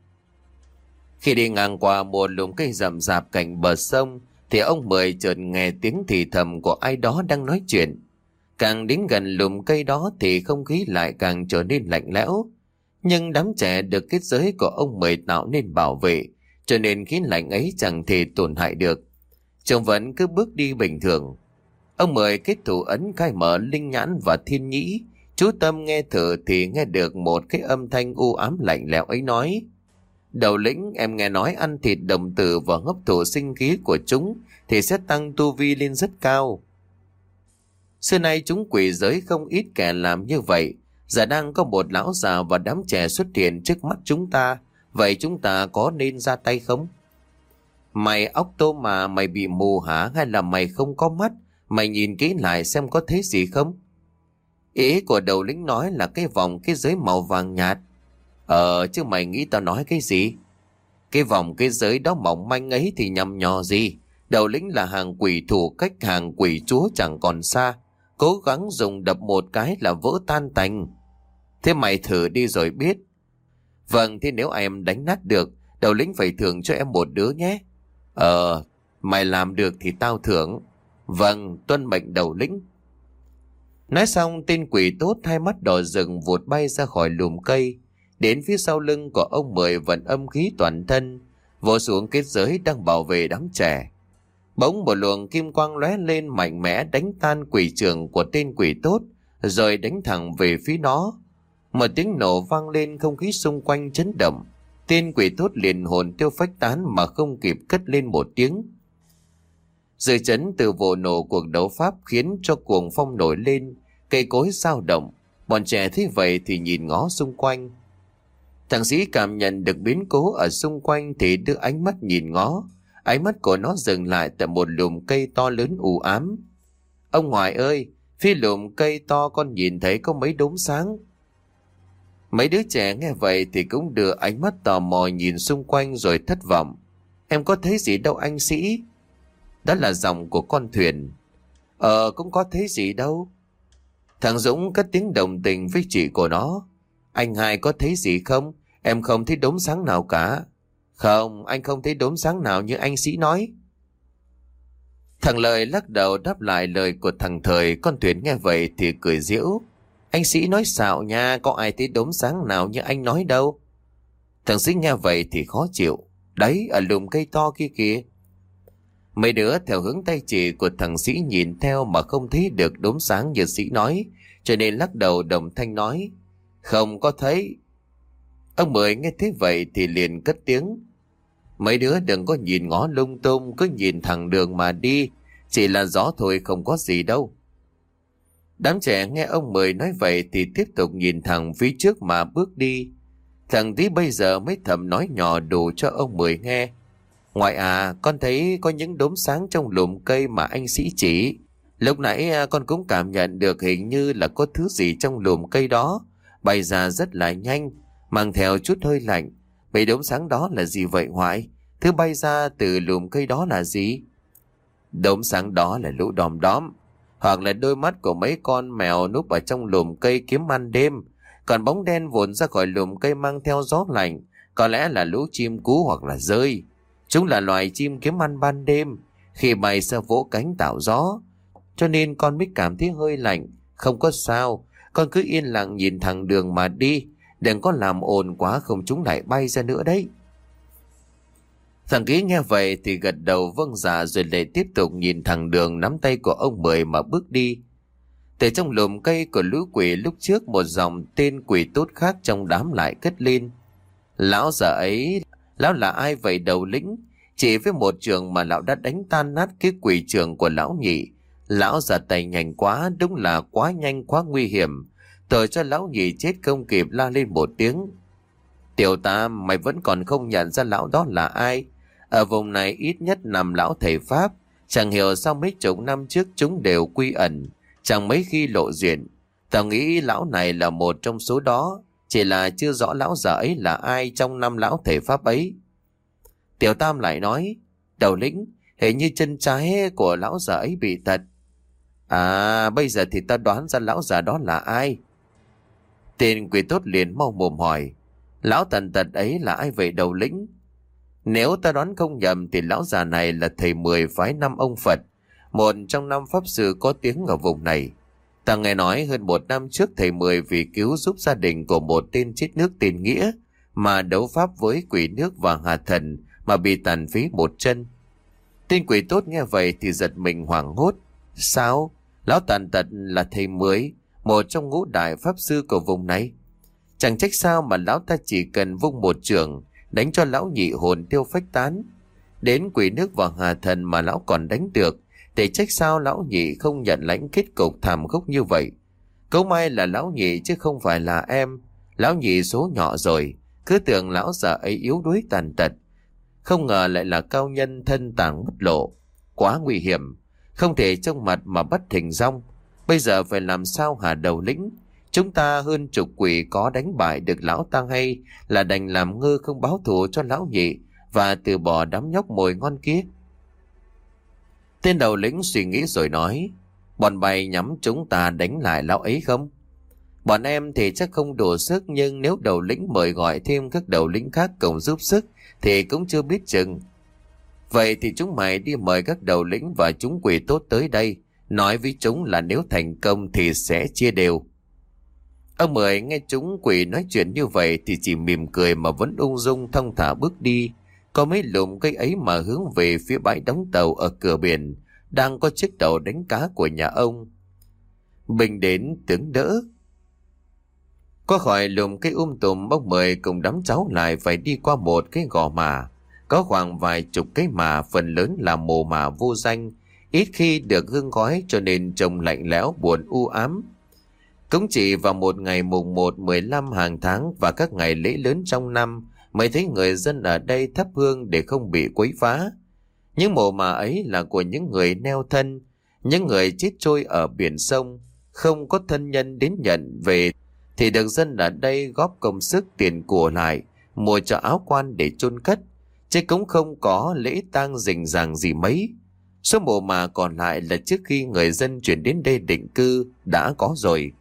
Khi đi ngang qua một lùm cây rậm rạp cạnh bờ sông thì ông Mười chợt nghe tiếng thì thầm của ai đó đang nói chuyện. Càng đến gần lùm cây đó thì không khí lại càng trở nên lạnh lẽo. Nhưng đám trẻ được kết giới của ông Mười tạo nên bảo vệ, cho nên khí lạnh ấy chẳng thể tổn hại được. Chúng vẫn cứ bước đi bình thường. Ông Mười kết thủ ấn khai mở linh nhãn và thiên nhĩ, chú tâm nghe thử thì nghe được một cái âm thanh u ám lạnh lẽo ấy nói: Đầu lĩnh, em nghe nói ăn thịt đồng tử và hấp thụ sinh khí của chúng thì sẽ tăng tu vi lên rất cao. Xưa nay chúng quỷ giới không ít kẻ làm như vậy. Giờ đang có một lão già và đám trẻ xuất hiện trước mắt chúng ta, vậy chúng ta có nên ra tay không? Mày óc tôm mà mày bị mù hả, hay là mày không có mắt? Mày nhìn kỹ lại xem có thấy gì không? Ý của đầu lĩnh nói là cái vòng cái giới màu vàng nhạt. Chứ mày nghĩ tao nói cái gì? Cái vòng cái giới đó mỏng manh ấy thì nhằm nhò gì? Đầu lĩnh là hàng quỷ thủ, cách hàng quỷ chúa chẳng còn xa. Cố gắng dùng đập một cái là vỡ tan tành. Thế mày thử đi rồi biết. Vâng, thế nếu em đánh nát được, đầu lĩnh phải thưởng cho em một đứa nhé. Mày làm được thì tao thưởng. Vâng, tuân mệnh đầu lĩnh. Nói xong, tên quỷ tốt hai mắt đỏ rừng vụt bay ra khỏi lùm cây, đến phía sau lưng của ông Mười vận âm khí toàn thân, vỗ xuống kết giới đang bảo vệ đám trẻ. Bỗng một luồng kim quang lóe lên mạnh mẽ đánh tan quỷ trưởng của tên quỷ tốt, rồi đánh thẳng về phía nó. Một tiếng nổ vang lên, không khí xung quanh chấn động. Tên quỷ tốt liền hồn tiêu phách tán mà không kịp cất lên một tiếng. Dư chấn từ vụ nổ cuộc đấu pháp khiến cho cuồng phong nổi lên, cây cối dao động. Bọn trẻ thấy vậy thì nhìn ngó xung quanh. Thằng Sĩ cảm nhận được biến cố ở xung quanh thì đưa ánh mắt nhìn ngó. Ánh mắt của nó dừng lại tại một lùm cây to lớn u ám. Ông ngoại ơi, phía lùm cây to con nhìn thấy có mấy đốm sáng. Mấy đứa trẻ nghe vậy thì cũng đưa ánh mắt tò mò nhìn xung quanh rồi thất vọng. Em có thấy gì đâu anh Sĩ? Đó là dòng của con thuyền. Cũng có thấy gì đâu. Thằng Dũng cất tiếng đồng tình với chị của nó. Anh hai có thấy gì không? Em không thấy đốm sáng nào cả. Không, anh không thấy đốm sáng nào như anh Sĩ nói. Thằng Lợi lắc đầu đáp lại lời của thằng Thời. Con thuyền nghe vậy thì cười giễu. Anh Sĩ nói xạo nha, có ai thấy đốm sáng nào như anh nói đâu. Thằng Sĩ nghe vậy thì khó chịu. Đấy, ở lùm cây to kia kìa. Mấy đứa theo hướng tay chỉ của thằng Sĩ nhìn theo mà không thấy được đốm sáng như Sĩ nói, cho nên lắc đầu đồng thanh nói. Không có thấy. Ông Mười nghe thế vậy thì liền cất tiếng. Mấy đứa đừng có nhìn ngó lung tung, cứ nhìn thẳng đường mà đi. Chỉ là gió thôi, không có gì đâu. Đám trẻ nghe ông Mười nói vậy thì tiếp tục nhìn thẳng phía trước mà bước đi. Thằng Tí bây giờ mới thầm nói nhỏ đủ cho ông Mười nghe. Ngoại à, con thấy có những đốm sáng trong lùm cây mà anh Sĩ chỉ. Lúc nãy con cũng cảm nhận được hình như là có thứ gì trong lùm cây đó bay ra rất là nhanh, mang theo chút hơi lạnh. Mấy đốm sáng đó là gì vậy ngoại? Thứ bay ra từ lùm cây đó là gì? Đốm sáng đó là lũ đom đóm, hoặc là đôi mắt của mấy con mèo núp ở trong lùm cây kiếm ăn đêm. Còn bóng đen vụn ra khỏi lùm cây mang theo gió lạnh, có lẽ là lũ chim cú hoặc là dơi. Chúng là loài chim kiếm ăn ban đêm, khi bay sẽ vỗ cánh tạo gió, cho nên con mới cảm thấy hơi lạnh. Không có sao, con cứ yên lặng nhìn thẳng đường mà đi, đừng có làm ồn quá không chúng lại bay ra nữa đấy. Thằng Ký nghe vậy thì gật đầu vâng dạ, rồi lại tiếp tục nhìn thẳng đường nắm tay của ông Mười mà bước đi. Từ trong lùm cây của lũ quỷ lúc trước, một dòng tên quỷ tốt khác trong đám lại cất lên. Lão già ấy, lão là ai vậy đầu lĩnh? Chỉ với một trường mà lão đã đánh tan nát cái quỷ trường của lão nhị. Lão già tay nhanh quá, đúng là quá nhanh quá nguy hiểm. Tội cho lão nhị chết không kịp la lên một tiếng. Tiểu Tam, mày vẫn còn không nhận ra lão đó là ai? Ở vùng này ít nhất nằm lão thầy Pháp. Chẳng hiểu sao mấy chục năm trước chúng đều quy ẩn, chẳng mấy khi lộ diện. Tao nghĩ lão này là một trong số đó, chỉ là chưa rõ lão già ấy là ai trong năm lão thầy Pháp ấy. Tiểu Tam lại nói, đầu lĩnh, hình như chân trái của lão già ấy bị tật. À, bây giờ thì ta đoán ra lão già đó là ai. Tên quỷ tốt liền mau mồm hỏi, lão tần tật ấy là ai vậy đầu lĩnh? Nếu ta đoán không nhầm thì lão già này là thầy Mười phái năm ông Phật, một trong năm pháp sư có tiếng ở vùng này. Ta nghe nói hơn một năm trước thầy Mười vì cứu giúp gia đình của một tên chết nước tên Nghĩa mà đấu pháp với quỷ nước và Hà Thần mà bị tàn phế một chân. Tên quỷ tốt nghe vậy thì giật mình hoảng hốt. Sao? Lão tàn tật là thầy Mười, một trong ngũ đại pháp sư của vùng này? Chẳng trách sao mà lão ta chỉ cần vung một chưởng đánh cho lão nhị hồn tiêu phách tán. Đến quỷ nước và Hà Thần mà lão còn đánh được, để trách sao lão nhị không nhận lãnh kết cục thảm khốc như vậy. Câu may là lão nhị chứ không phải là em. Lão nhị số nhỏ rồi, cứ tưởng lão già ấy yếu đuối tàn tật, không ngờ lại là cao nhân thân tàng mất lộ. Quá nguy hiểm, không thể trông mặt mà bắt hình rong. Bây giờ phải làm sao hả đầu lĩnh? Chúng ta hơn chục quỷ có đánh bại được lão ta hay là đành làm ngơ không báo thù cho lão nhị và từ bỏ đám nhóc mồi ngon kia? Tên đầu lĩnh suy nghĩ rồi nói, bọn bay nhắm chúng ta đánh lại lão ấy không? Bọn em thì chắc không đủ sức, nhưng nếu đầu lĩnh mời gọi thêm các đầu lĩnh khác cùng giúp sức thì cũng chưa biết chừng. Vậy thì chúng mày đi mời các đầu lĩnh và chúng quỷ tốt tới đây, nói với chúng là nếu thành công thì sẽ chia đều. Ông Mười nghe chúng quỷ nói chuyện như vậy thì chỉ mỉm cười mà vẫn ung dung thong thả bước đi. Có mấy lùm cây ấy mà hướng về phía bãi đóng tàu ở cửa biển, đang có chiếc tàu đánh cá của nhà ông. Bình đến tướng đỡ. Qua khỏi lùm cây tùm, ông Mười cùng đám cháu lại phải đi qua một cái gò mả. Có khoảng vài chục cái mả, phần lớn là mồ mả vô danh, ít khi được hương khói cho nên trông lạnh lẽo buồn u ám. Cũng chỉ vào một ngày mùng 1, 15 hàng tháng và các ngày lễ lớn trong năm mới thấy người dân ở đây thắp hương để không bị quấy phá. Những mồ mả ấy là của những người neo thân, những người chết trôi ở biển sông, không có thân nhân đến nhận về thì được dân ở đây góp công sức tiền của lại, mua cho áo quan để chôn cất, chứ cũng không có lễ tang rình ràng gì mấy. Số mồ mả còn lại là trước khi người dân chuyển đến đây định cư đã có rồi.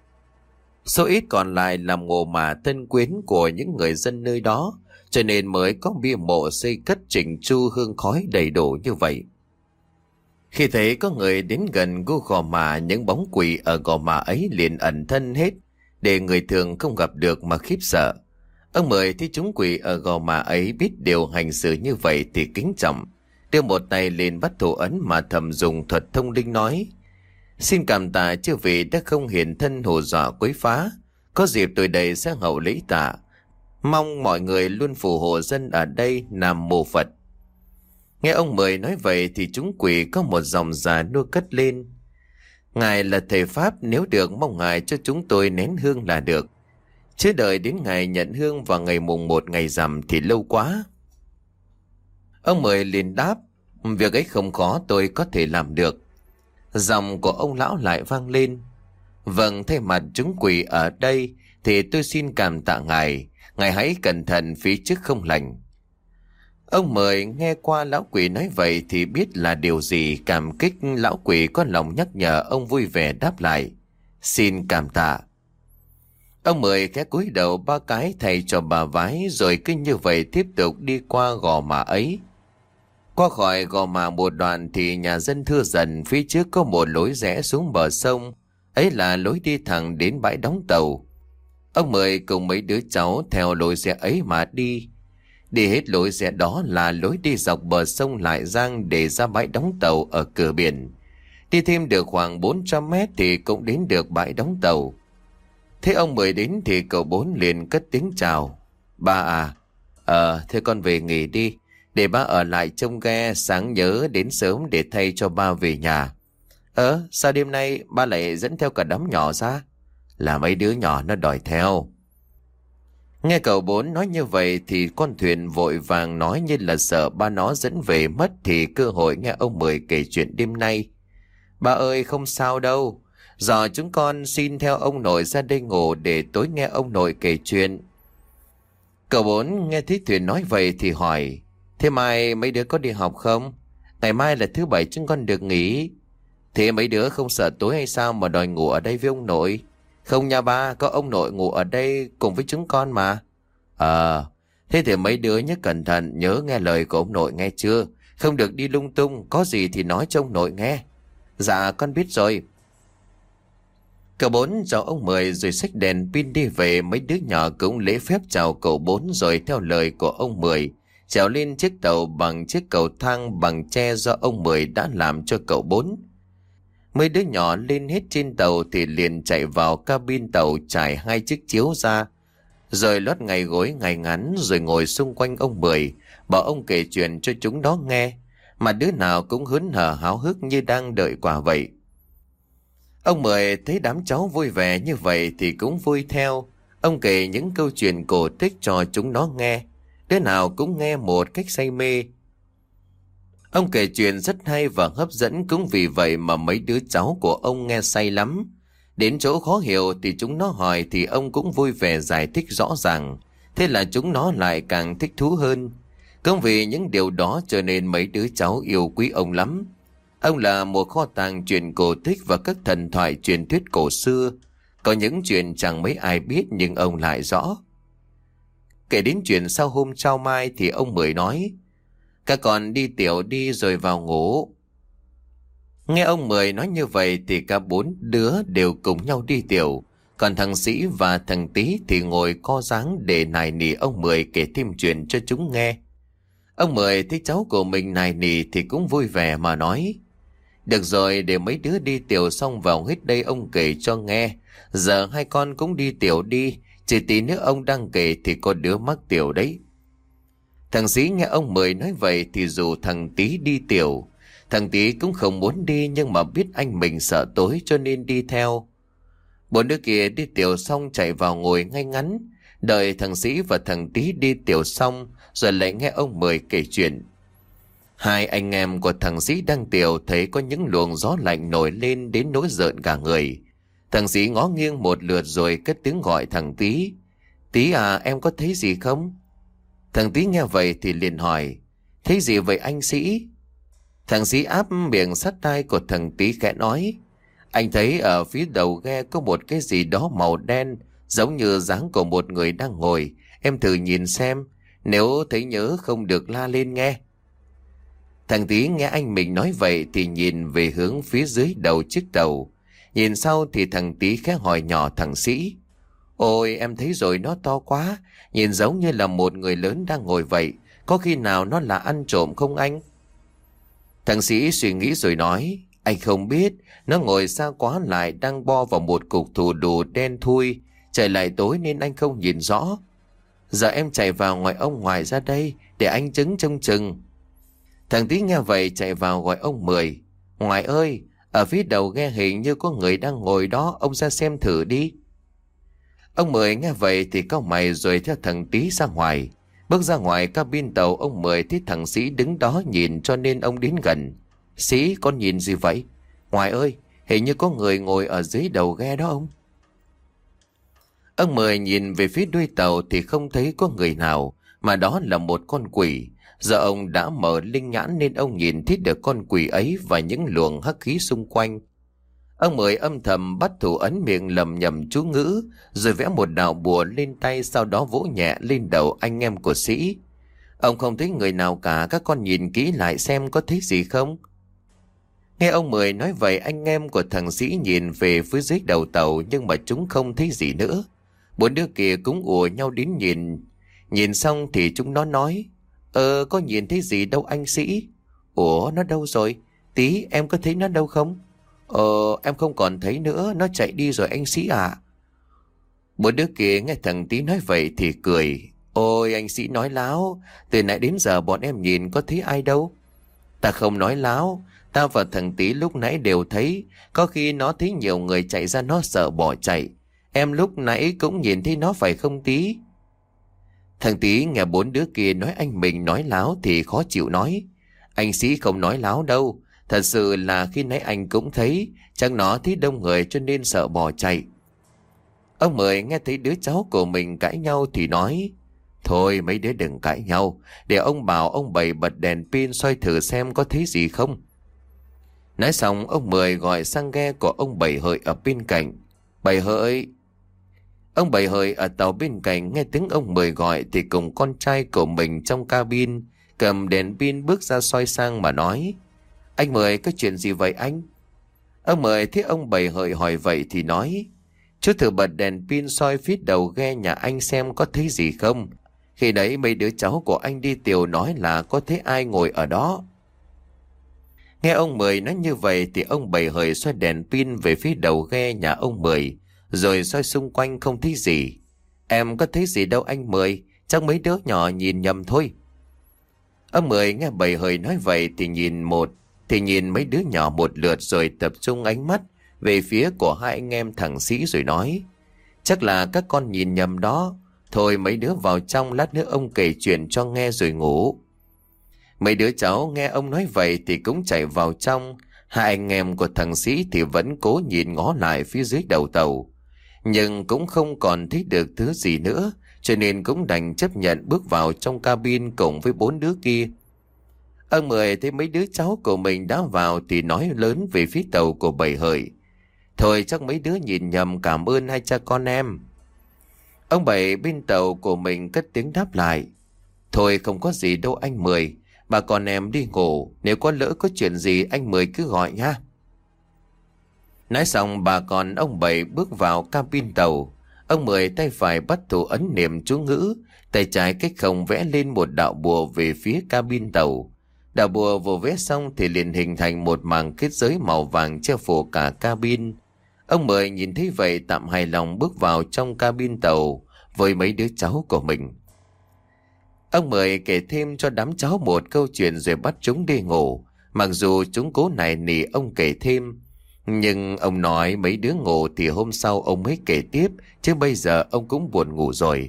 Số ít còn lại là mồ mả thân quyến của những người dân nơi đó, cho nên mới có bia mộ xây cất chỉnh chu hương khói đầy đủ như vậy. Khi thấy có người đến gần khu gò mả, những bóng quỷ ở gò mả ấy liền ẩn thân hết, để người thường không gặp được mà khiếp sợ. Ông Mười thấy chúng quỷ ở gò mả ấy biết điều hành xử như vậy thì kính trọng, đưa một tay lên bắt thủ ấn mà thầm dùng thuật thông linh nói, xin cảm tạ chư vị đã không hiện thân hù dọa quấy phá, có dịp tôi đây sẽ hậu lễ tạ, mong mọi người luôn phù hộ dân ở đây. Nam mô Phật. Nghe ông Mười nói vậy thì chúng quỷ có một dòng già nua cất lên, ngài là thầy Pháp, nếu được mong ngài cho chúng tôi nén hương là được, chứ đợi đến ngày nhận hương vào ngày mùng 1 ngày rằm thì lâu quá. Ông Mười liền đáp, việc ấy không khó, tôi có thể làm được. Giọng của ông lão lại vang lên. Vâng, thay mặt chúng quỷ ở đây thì tôi xin cảm tạ ngài. Ngài hãy cẩn thận phía trước không lành. Ông Mười nghe qua lão quỷ nói vậy thì biết là điều gì. Cảm kích lão quỷ có lòng nhắc nhở, ông vui vẻ đáp lại: Xin cảm tạ. Ông Mười khẽ cúi đầu 3 cái thầy cho bà vái, rồi cứ như vậy tiếp tục đi qua gò mả ấy. Qua khỏi gò mả một đoạn thì nhà dân thưa dần. Phía trước có một lối rẽ xuống bờ sông, ấy là lối đi thẳng đến bãi đóng tàu. Ông Mười cùng mấy đứa cháu theo lối rẽ ấy mà đi. Đi hết lối rẽ đó là lối đi dọc bờ sông Lại Giang để ra bãi đóng tàu ở cửa biển. Đi thêm được khoảng 400 mét thì cũng đến được bãi đóng tàu. Thế ông Mười đến thì cậu Bốn liền cất tiếng chào: Ba à, thế con về nghỉ đi, để ba ở lại trông ghe, sáng nhớ đến sớm để thay cho ba về nhà. Sao đêm nay ba lại dẫn theo cả đám nhỏ ra? Là mấy đứa nhỏ nó đòi theo. Nghe cậu Bốn nói như vậy thì con Thuyền vội vàng nói như là sợ ba nó dẫn về mất thì cơ hội nghe ông Mười kể chuyện đêm nay. Ba ơi, không sao đâu. Giờ chúng con xin theo ông nội ra đây ngủ để tối nghe ông nội kể chuyện. Cậu Bốn nghe thấy Thuyền nói vậy thì hỏi: Thế mai mấy đứa có đi học không? Ngày mai là thứ Bảy chúng con được nghỉ. Thế mấy đứa không sợ tối hay sao mà đòi ngủ ở đây với ông nội? Không nha ba, có ông nội ngủ ở đây cùng với chúng con mà. Thế thì mấy đứa nhớ cẩn thận, nhớ nghe lời của ông nội nghe chưa? Không được đi lung tung, có gì thì nói cho ông nội nghe. Dạ con biết rồi. Cậu Bốn chào ông Mười rồi xách đèn pin đi về. Mấy đứa nhỏ cũng lễ phép chào cậu Bốn rồi theo lời của ông Mười trèo lên chiếc tàu bằng chiếc cầu thang bằng tre do ông Mười đã làm cho cậu Bốn. Mấy đứa nhỏ lên hết trên tàu thì liền chạy vào cabin tàu, trải 2 chiếc chiếu ra, rồi lót ngày gối ngày ngắn, rồi ngồi xung quanh ông Mười, bảo ông kể chuyện cho chúng nó nghe, mà đứa nào cũng hớn hở háo hức như đang đợi quà vậy. Ông Mười thấy đám cháu vui vẻ như vậy thì cũng vui theo. Ông kể những câu chuyện cổ tích cho chúng nó nghe, đứa nào cũng nghe một cách say mê. Ông kể chuyện rất hay và hấp dẫn, cũng vì vậy mà mấy đứa cháu của ông nghe say lắm. Đến chỗ khó hiểu thì chúng nó hỏi thì ông cũng vui vẻ giải thích rõ ràng. Thế là chúng nó lại càng thích thú hơn. Cũng vì những điều đó cho nên mấy đứa cháu yêu quý ông lắm. Ông là một kho tàng chuyện cổ tích và các thần thoại truyền thuyết cổ xưa. Có những chuyện chẳng mấy ai biết nhưng ông lại rõ. Kể đến chuyện sau hôm trao mai thì ông Mười nói: Các con đi tiểu đi rồi vào ngủ. Nghe ông Mười nói như vậy thì cả 4 đứa đều cùng nhau đi tiểu. Còn thằng Sĩ và thằng Tý thì ngồi co dáng để nài nỉ ông Mười kể thêm chuyện cho chúng nghe. Ông Mười thấy cháu của mình nài nỉ thì cũng vui vẻ mà nói: Được rồi, để mấy đứa đi tiểu xong vào hết đây ông kể cho nghe. Giờ hai con cũng đi tiểu đi, chỉ tí nữa ông đang kể thì có đứa mắc tiểu đấy. Thằng Sĩ nghe ông Mười nói vậy thì dù thằng Tý đi tiểu. Thằng Tý cũng không muốn đi nhưng mà biết anh mình sợ tối cho nên đi theo. 4 đứa kia đi tiểu xong chạy vào ngồi ngay ngắn, đợi thằng Sĩ và thằng Tý đi tiểu xong rồi lại nghe ông Mười kể chuyện. Hai anh em của thằng Sĩ đang tiểu thấy có những luồng gió lạnh nổi lên đến nỗi rợn cả người. Thằng Sĩ ngó nghiêng một lượt rồi cất tiếng gọi thằng Tý: Tý à, em có thấy gì không? Thằng Tý nghe vậy thì liền hỏi: Thấy gì vậy anh Sĩ? Thằng Sĩ áp miệng sát tai của thằng Tý khẽ nói: Anh thấy ở phía đầu ghe có một cái gì đó màu đen, giống như dáng của một người đang ngồi. Em thử nhìn xem, nếu thấy nhớ không được la lên nghe. Thằng Tý nghe anh mình nói vậy thì nhìn về hướng phía dưới đầu chiếc tàu. Nhìn sau thì thằng Tý khẽ hỏi nhỏ thằng Sĩ: Ôi em thấy rồi, nó to quá, nhìn giống như là một người lớn đang ngồi vậy. Có khi nào nó là ăn trộm không anh? Thằng Sĩ suy nghĩ rồi nói: Anh không biết, nó ngồi xa quá lại đang bo vào một cục thù đồ đen thui. Trời lại tối nên anh không nhìn rõ. Giờ em chạy vào gọi ông Ngoài ra đây để anh chứng trông chừng. Thằng Tý nghe vậy chạy vào gọi ông Mười: Ngoài ơi, ở phía đầu ghe hình như có người đang ngồi đó, ông ra xem thử đi. Ông Mười nghe vậy thì cau mày rồi theo thằng Tý ra ngoài. Bước ra ngoài cabin tàu, ông Mười thấy thằng Sĩ đứng đó nhìn cho nên ông đến gần. Sĩ, con nhìn gì vậy? Ngoài ơi, hình như có người ngồi ở dưới đầu ghe đó ông. Ông Mười nhìn về phía đuôi tàu thì không thấy có người nào, mà đó là một con quỷ. Giờ ông đã mở linh nhãn nên ông nhìn thấy được con quỷ ấy và những luồng hắc khí xung quanh. Ông Mười âm thầm bắt thủ ấn miệng lầm nhầm chú ngữ, rồi vẽ một đạo bùa lên tay, sau đó vỗ nhẹ lên đầu anh em của Sĩ. Ông không thấy người nào cả, các con nhìn kỹ lại xem có thấy gì không. Nghe ông Mười nói vậy, anh em của thằng Sĩ nhìn về phía dưới đầu tàu nhưng mà chúng không thấy gì nữa. Bốn đứa kia cũng ùa nhau đến nhìn. Nhìn xong thì chúng nó nói: có nhìn thấy gì đâu anh Sĩ. Ủa, nó đâu rồi? Tí, em có thấy nó đâu không? Em không còn thấy nữa, nó chạy đi rồi anh Sĩ à. Bốn đứa kia nghe thằng Tí nói vậy thì cười: Ôi anh Sĩ nói láo, từ nãy đến giờ bọn em nhìn có thấy ai đâu. Ta không nói láo, ta và thằng Tí lúc nãy đều thấy. Có khi nó thấy nhiều người chạy ra nó sợ bỏ chạy. Em lúc nãy cũng nhìn thấy nó phải không Tí? Thằng Tí nghe bốn đứa kia nói anh mình nói láo thì khó chịu nói: Anh Sĩ không nói láo đâu, thật sự là khi nãy anh cũng thấy. Chắc nó thấy đông người cho nên sợ bỏ chạy. Ông Mười nghe thấy đứa cháu của mình cãi nhau thì nói: Thôi mấy đứa đừng cãi nhau, để ông bảo ông Bảy bật đèn pin soi thử xem có thấy gì không. Nói xong ông Mười gọi sang ghe của ông Bảy Hợi ở bên cạnh. Bảy Hợi. Ông Bảy Hợi ở tàu bên cạnh nghe tiếng ông Mười gọi thì cùng con trai của mình trong cabin cầm đèn pin bước ra soi sang mà nói: Anh Mười, có chuyện gì vậy anh? Ông Mười thấy ông Bảy Hợi hỏi vậy thì nói: Chú thử bật đèn pin soi phía đầu ghe nhà anh xem có thấy gì không. Khi đấy mấy đứa cháu của anh đi tiều nói là có thấy ai ngồi ở đó. Nghe ông Mười nói như vậy thì ông Bảy Hợi xoay đèn pin về phía đầu ghe nhà ông Mười, rồi soi xung quanh không thấy gì. Em có thấy gì đâu anh Mười, chắc mấy đứa nhỏ nhìn nhầm thôi. Ông Mười nghe Bảy Hợi nói vậy thì nhìn mấy đứa nhỏ một lượt rồi tập trung ánh mắt về phía của hai anh em thằng Sĩ rồi nói: Chắc là các con nhìn nhầm đó. Thôi mấy đứa vào trong, lát nữa ông kể chuyện cho nghe rồi ngủ. Mấy đứa cháu nghe ông nói vậy thì cũng chạy vào trong. Hai anh em của thằng Sĩ thì vẫn cố nhìn ngó lại phía dưới đầu tàu, nhưng cũng không còn thấy được thứ gì nữa, cho nên cũng đành chấp nhận bước vào trong cabin cùng với bốn đứa kia. Ông Mười thấy mấy đứa cháu của mình đã vào thì nói lớn về phía tàu của Bảy Hợi: Thôi chắc mấy đứa nhìn nhầm, cảm ơn hai cha con em. Ông Bảy bên tàu của mình cất tiếng đáp lại: Thôi không có gì đâu anh Mười, bà con em đi ngủ, nếu có lỡ có chuyện gì anh Mười cứ gọi nha. Nói xong bà con ông Bảy bước vào cabin tàu. Ông Mười tay phải bắt thủ ấn niệm chú ngữ, tay trái cách không vẽ lên một đạo bùa về phía cabin tàu. Đạo bùa vừa vẽ xong thì liền hình thành một màng kết giới màu vàng che phủ cả cabin. Ông Mười nhìn thấy vậy tạm hài lòng bước vào trong cabin tàu với mấy đứa cháu của mình. Ông Mười kể thêm cho đám cháu một câu chuyện rồi bắt chúng đi ngủ. Mặc dù chúng cố nài nỉ ông kể thêm, nhưng ông nói mấy đứa ngủ thì hôm sau ông mới kể tiếp, chứ bây giờ ông cũng buồn ngủ rồi.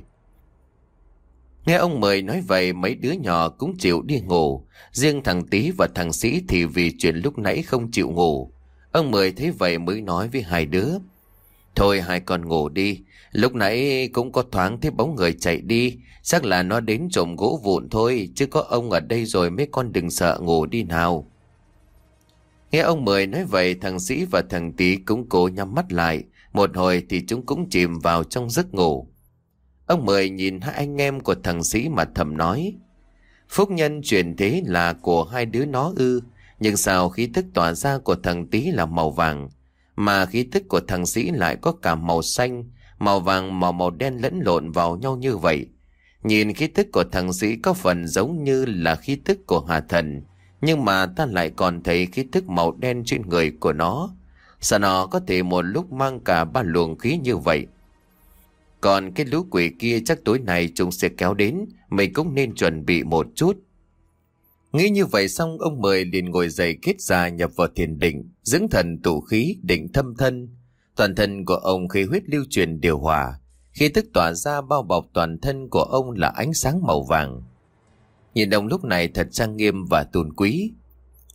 Nghe ông Mười nói vậy mấy đứa nhỏ cũng chịu đi ngủ. Riêng thằng Tí và thằng Sĩ thì vì chuyện lúc nãy không chịu ngủ. Ông Mười thấy vậy mới nói với hai đứa: Thôi hai con ngủ đi, lúc nãy cũng có thoáng thấy bóng người chạy đi, chắc là nó đến trộm gỗ vụn thôi, chứ có ông ở đây rồi mấy con đừng sợ, ngủ đi nào. Nghe ông Mười nói vậy thằng Sĩ và thằng Tí cũng cố nhắm mắt lại. Một hồi thì chúng cũng chìm vào trong giấc ngủ. Ông Mười nhìn hai anh em của thằng Sĩ mà thầm nói: Phúc nhân chuyển thế là của hai đứa nó ư? Nhưng sao khí tức tỏa ra của thằng Tí là màu vàng, mà khí tức của thằng Sĩ lại có cả màu xanh, màu vàng mà màu đen lẫn lộn vào nhau như vậy? Nhìn khí tức của thằng Sĩ có phần giống như là khí tức của Hà Thần, nhưng mà ta lại còn thấy khí tức màu đen trên người của nó. Sao nó có thể một lúc mang cả ba luồng khí như vậy? Còn cái lũ quỷ kia chắc tối nay chúng sẽ kéo đến, mình cũng nên chuẩn bị một chút. Nghĩ như vậy xong ông Mười liền ngồi dậy kết ra nhập vào thiền định, dưỡng thần tụ khí, định thâm thân. Toàn thân của ông khí huyết lưu truyền điều hòa, khí tức tỏa ra bao bọc toàn thân của ông là ánh sáng màu vàng. Nhìn ông lúc này thật trang nghiêm và tôn quý.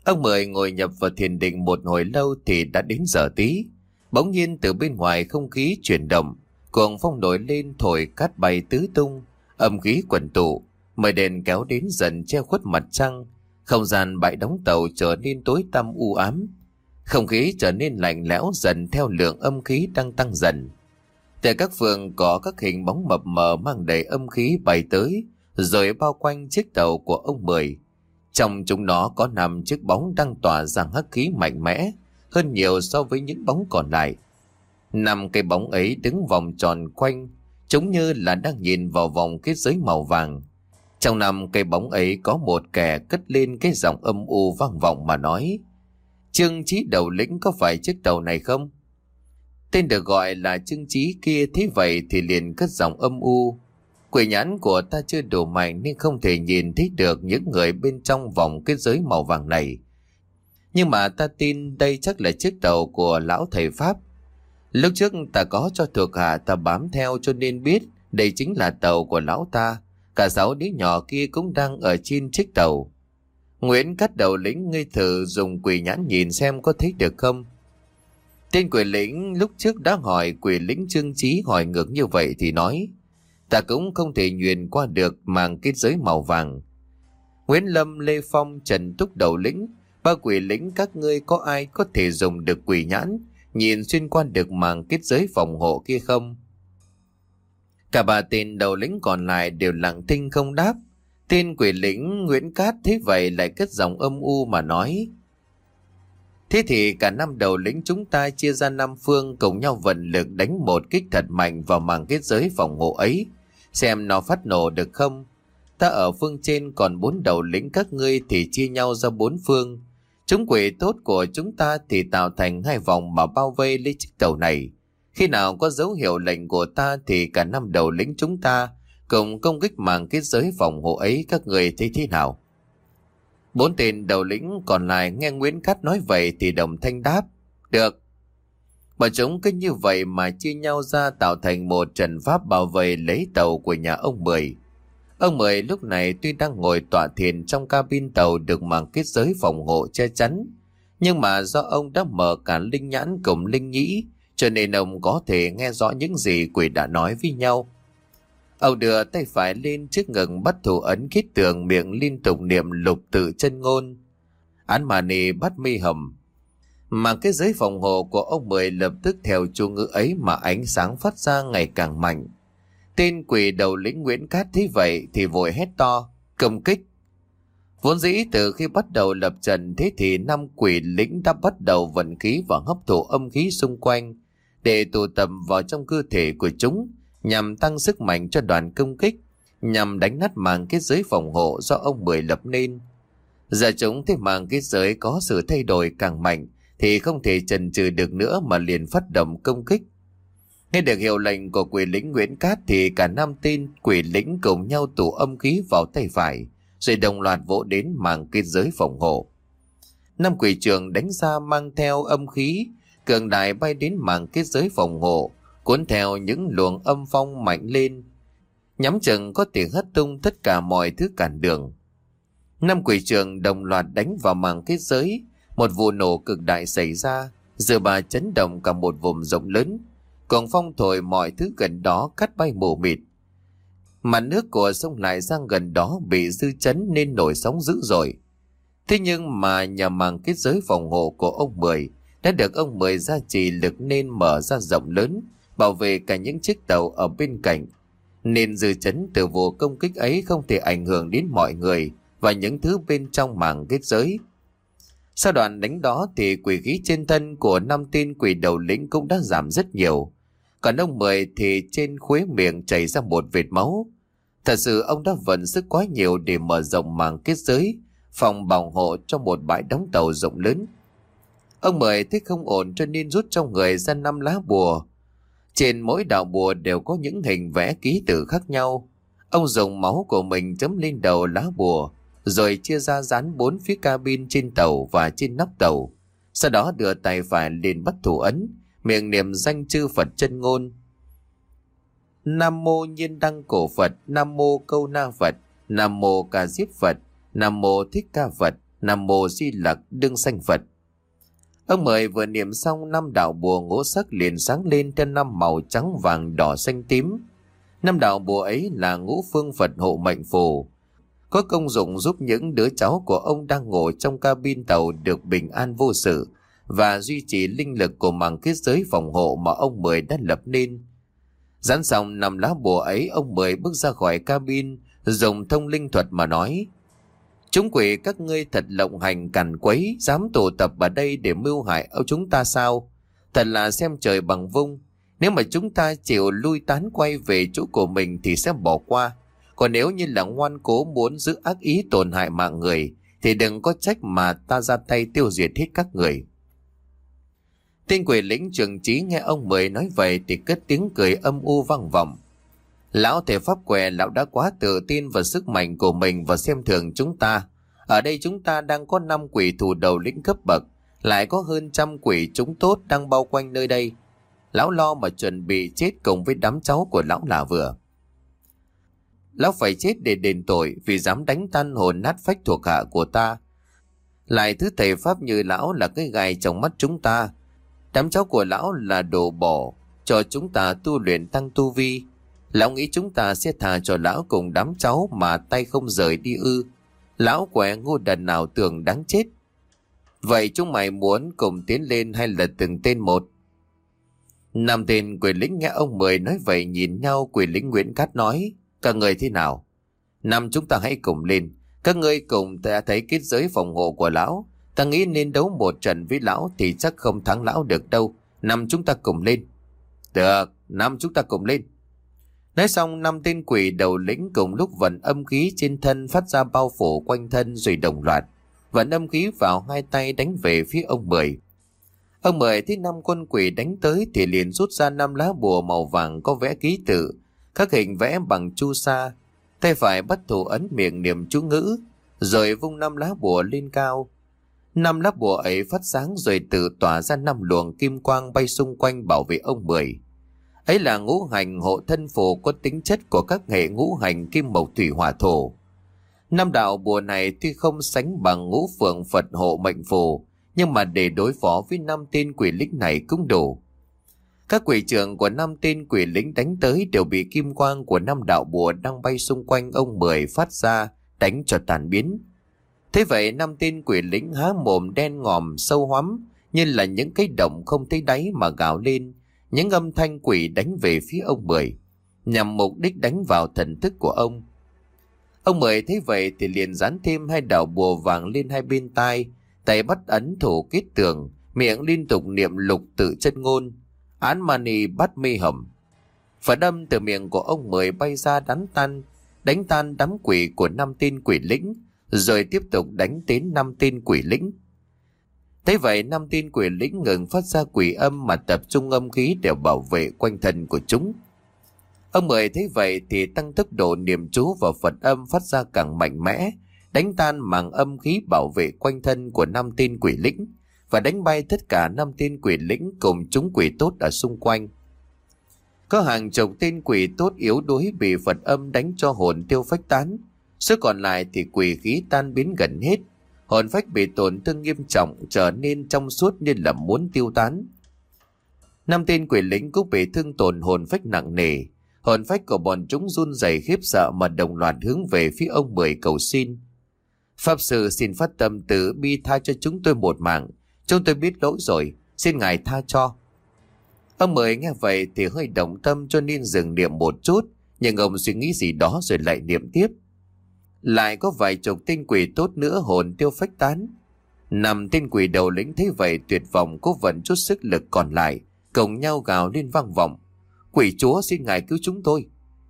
Ông Mười ngồi nhập vào thiền định một hồi lâu thì đã đến giờ tí. Bỗng nhiên từ bên ngoài không khí chuyển động, cuồng phong nổi lên thổi cát bay tứ tung, âm khí quần tụ, mây đèn kéo đến dần che khuất mặt trăng. Không gian bãi đóng tàu trở nên tối tăm u ám, không khí trở nên lạnh lẽo dần theo lượng âm khí đang tăng dần. Từ các phương có các hình bóng mập mờ mang đầy âm khí bay tới, rồi bao quanh chiếc tàu của ông Mười. Trong chúng nó có 5 chiếc bóng đang tỏa ra hắc khí mạnh mẽ hơn nhiều so với những bóng còn lại. 5 cái bóng ấy đứng vòng tròn quanh, chúng như là đang nhìn vào vòng kết giới màu vàng. Trong 5 cái bóng ấy có một kẻ cất lên cái giọng âm u vang vọng mà nói: Trương Chí đầu lĩnh có phải chiếc tàu này không? Tên được gọi là Trương Chí kia thấy vậy thì liền cất giọng âm u: Quỷ nhãn của ta chưa đủ mạnh nên không thể nhìn thấy được những người bên trong vòng kết giới màu vàng này. Nhưng mà ta tin đây chắc là chiếc tàu của lão thầy Pháp. Lúc trước ta có cho thuộc hạ ta bám theo cho nên biết đây chính là tàu của lão ta. Cả 6 đứa nhỏ kia cũng đang ở trên chiếc tàu. Nguyễn Cát đầu lĩnh ngươi thử dùng quỷ nhãn nhìn xem có thấy được không? Tên quỷ lĩnh lúc trước đã hỏi quỷ lĩnh Trương Chí hỏi ngược như vậy thì nói: Ta cũng không thể nhuyền qua được màng kết giới màu vàng. Nguyễn Lâm, Lê Phong, Trần Túc đầu lĩnh, 3 quỷ lĩnh các ngươi có ai có thể dùng được quỷ nhãn nhìn xuyên qua được màng kết giới phòng hộ kia không? Cả 3 tên đầu lĩnh còn lại đều lặng thinh không đáp. Tên quỷ lĩnh Nguyễn Cát thấy vậy lại cất giọng âm u mà nói: Thế thì cả 5 đầu lĩnh chúng ta chia ra 5 phương cùng nhau vận lực đánh một kích thật mạnh vào màng kết giới phòng hộ ấy, xem nó phát nổ được không? Ta ở phương trên, còn 4 đầu lĩnh các ngươi thì chia nhau ra 4 phương. Chúng quỷ tốt của chúng ta thì tạo thành 2 vòng mà bao vây lấy chiếc tàu này. Khi nào có dấu hiệu lệnh của ta thì cả 5 đầu lĩnh chúng ta cùng công kích màng kết giới phòng hộ ấy, các người thấy thế nào? 4 tên đầu lĩnh còn lại nghe Nguyễn Cát nói vậy thì đồng thanh đáp: Được. Bọn chúng cứ như vậy mà chia nhau ra tạo thành một trận pháp bảo vệ lấy tàu của nhà ông Mười. Ông Mười lúc này tuy đang ngồi tọa thiền trong cabin tàu được màng kết giới phòng hộ che chắn, nhưng mà do ông đã mở cả linh nhãn cùng linh nhĩ, cho nên ông có thể nghe rõ những gì quỷ đã nói với nhau. Ông đưa tay phải lên trước ngực bắt thủ ấn kết tường, miệng liên tục niệm lục tự chân ngôn: Án mà nì bắt mi hầm. Mà cái giới phòng hộ của ông Mười lập tức theo chú ngữ ấy mà ánh sáng phát ra ngày càng mạnh. Tên quỷ đầu lĩnh Nguyễn Cát thấy vậy thì vội hét to: Công kích! Vốn dĩ từ khi bắt đầu lập trận thế thì 5 quỷ lĩnh đã bắt đầu vận khí và hấp thụ âm khí xung quanh để tụ tập vào trong cơ thể của chúng, nhằm tăng sức mạnh cho đoàn công kích, nhằm đánh nát màng kết giới phòng hộ do ông Mười lập nên. Giờ chúng thấy màng kết giới có sự thay đổi càng mạnh thì không thể chần chừ được nữa mà liền phát động công kích. Nghe được hiệu lệnh của quỷ lĩnh Nguyễn Cát thì cả 5 tên quỷ lĩnh cùng nhau tụ âm khí vào tay phải, rồi đồng loạt vỗ đến màng kết giới phòng hộ. 5 quỷ trưởng đánh ra mang theo âm khí cường đại bay đến màng kết giới phòng hộ, cuốn theo những luồng âm phong mạnh lên, nhắm chừng có thể hất tung tất cả mọi thứ cản đường. 5 quỷ trưởng đồng loạt đánh vào màng kết giới, một vụ nổ cực đại xảy ra, dư bà chấn động cả một vùng rộng lớn, còn phong thổi mọi thứ gần đó cắt bay mù mịt. Mặt nước của sông Lại Giang gần đó bị dư chấn nên nổi sóng dữ dội. Thế nhưng mà nhà màng kết giới phòng hộ của ông Mười đã được ông Mười gia trì lực nên mở ra rộng lớn, bảo vệ cả những chiếc tàu ở bên cạnh, nên dư chấn từ vụ công kích ấy không thể ảnh hưởng đến mọi người và những thứ bên trong màng kết giới. Sau đoạn đánh đó thì quỷ khí trên thân của 5 tên quỷ đầu lĩnh cũng đã giảm rất nhiều, còn ông Mười thì trên khuế miệng chảy ra một vệt máu. Thật sự ông đã vận sức quá nhiều để mở rộng màng kết giới, phòng bảo hộ cho một bãi đóng tàu rộng lớn. Ông Mười thấy không ổn cho nên rút trong người ra 5 lá bùa. Trên mỗi đạo bùa đều có những hình vẽ ký tự khác nhau. Ông dùng máu của mình chấm lên đầu lá bùa, rồi chia ra dán 4 phía cabin trên tàu và trên nóc tàu. Sau đó đưa tay phải lên bắt thủ ấn, miệng niệm danh chư Phật chân ngôn: Nam mô Nhiên Đăng Cổ Phật, Nam mô Câu Na Phật, Nam mô Ca Diếp Phật, Nam mô Thích Ca Phật, Nam mô Di Lặc đương sanh Phật. Ông Mười vừa niệm xong, 5 đạo bùa ngũ sắc liền sáng lên trên 5 màu trắng vàng đỏ xanh tím. 5 đạo bùa ấy là ngũ phương Phật hộ mệnh phù, có công dụng giúp những đứa cháu của ông đang ngồi trong cabin tàu được bình an vô sự và duy trì linh lực của màng kết giới phòng hộ mà ông Mười đã lập nên. Dán xong 5 lá bùa ấy, ông Mười bước ra khỏi cabin, dùng thông linh thuật mà nói: chúng quỷ các ngươi thật lộng hành càn quấy, dám tụ tập ở đây để mưu hại ông chúng ta sao? Thật là xem trời bằng vung. Nếu mà chúng ta chịu lui tán quay về chỗ của mình thì sẽ bỏ qua. Còn nếu như là ngoan cố muốn giữ ác ý tổn hại mạng người thì đừng có trách mà ta ra tay tiêu diệt hết các người. Tên quỷ lĩnh Trường Trí nghe ông Mười nói vậy thì cất tiếng cười âm u vang vọng. Lão thể pháp què, lão đã quá tự tin vào sức mạnh của mình và xem thường chúng ta. Ở đây chúng ta đang có 5 quỷ thủ đầu lĩnh cấp bậc, lại có hơn 100 quỷ chúng tốt đang bao quanh nơi đây. Lão lo mà chuẩn bị chết cùng với đám cháu của lão là vừa. Lão phải chết để đền tội vì dám đánh tan hồn nát phách thuộc hạ của ta. Lại thứ thầy pháp như lão là cái gai trong mắt chúng ta. Đám cháu của lão là đồ bỏ cho chúng ta tu luyện tăng tu vi. Lão nghĩ chúng ta sẽ thà cho lão cùng đám cháu mà tay không rời đi ư? Lão quẻ ngu đần nào tưởng đáng chết. Vậy chúng mày muốn cùng tiến lên hay là từng tên một? 5 tên quỷ lĩnh nghe ông Mười nói vậy nhìn nhau. Quỷ lĩnh Nguyễn Cát nói: các người thế nào? 5 chúng ta hãy cùng lên. Các ngươi cùng ta thấy kết giới phòng hộ của lão. Ta nghĩ nên đấu một trận với lão thì chắc không thắng lão được đâu. 5 chúng ta cùng lên. Được, 5 chúng ta cùng lên. Nói xong 5 tên quỷ đầu lĩnh cùng lúc vận âm khí trên thân phát ra bao phủ quanh thân rồi đồng loạt vận âm khí vào 2 tay đánh về phía ông Mười. Ông Mười thấy 5 con quỷ đánh tới thì liền rút ra 5 lá bùa màu vàng có vẽ ký tự, các hình vẽ bằng chu sa. Tay phải bắt thủ ấn miệng niệm chú ngữ, rồi vung 5 lá bùa lên cao. 5 lá bùa ấy phát sáng rồi tự tỏa ra 5 luồng kim quang bay xung quanh bảo vệ ông Mười. Ấy là ngũ hành hộ thân phù có tính chất của các hệ ngũ hành kim mộc thủy hỏa thổ. 5 đạo bùa này tuy không sánh bằng ngũ phượng Phật hộ mệnh phù, nhưng mà để đối phó với 5 tên quỷ lĩnh này cũng đủ. Các quỷ trưởng của 5 tên quỷ lĩnh đánh tới đều bị kim quang của 5 đạo bùa đang bay xung quanh ông Mười phát ra đánh cho tàn biến. Thế vậy 5 tên quỷ lĩnh há mồm đen ngòm sâu hoắm như là những cái động không thấy đáy mà gào lên những âm thanh quỷ đánh về phía ông Mười, nhằm mục đích đánh vào thần thức của ông. Ông Mười thấy vậy thì liền dán thêm 2 đạo bùa vàng lên 2 bên tai, tay bắt ấn thủ kết tường, miệng liên tục niệm lục tự chân ngôn: án mani bắt mi hầm. Phật âm từ miệng của ông Mười bay ra đánh tan đám quỷ của 5 tên quỷ lĩnh, rồi tiếp tục đánh đến 5 tên quỷ lĩnh. Thế vậy 5 tên quỷ lĩnh ngừng phát ra quỷ âm mà tập trung âm khí để bảo vệ quanh thân của chúng. Ông Mười thấy vậy thì tăng tốc độ niệm chú và Phật âm phát ra càng mạnh mẽ, đánh tan màng âm khí bảo vệ quanh thân của 5 tên quỷ lĩnh và đánh bay tất cả 5 tên quỷ lĩnh cùng chúng quỷ tốt ở xung quanh. Có hàng chục tên quỷ tốt yếu đuối bị Phật âm đánh cho hồn tiêu phách tán, số còn lại thì quỷ khí tan biến gần hết. Hồn phách bị tổn thương nghiêm trọng, trở nên trong suốt nên là muốn tiêu tán. 5 tên quỷ lính cũng bị thương tổn hồn phách nặng nề. Hồn phách của bọn chúng run rẩy khiếp sợ mà đồng loạt hướng về phía ông Mười cầu xin: Pháp sư xin phát tâm từ bi tha cho chúng tôi một mạng. Chúng tôi biết lỗi rồi, xin ngài tha cho. Ông Mười nghe vậy thì hơi động tâm cho nên dừng niệm một chút, nhưng ông suy nghĩ gì đó rồi lại niệm tiếp. Lại có vài chục tên quỷ tốt nữa hồn tiêu phách tán. 5 tên quỷ đầu lĩnh thấy vậy tuyệt vọng cố vận chút sức lực còn lại, cùng nhau gào lên vang vọng: Quỷ chúa xin ngài cứu chúng tôi.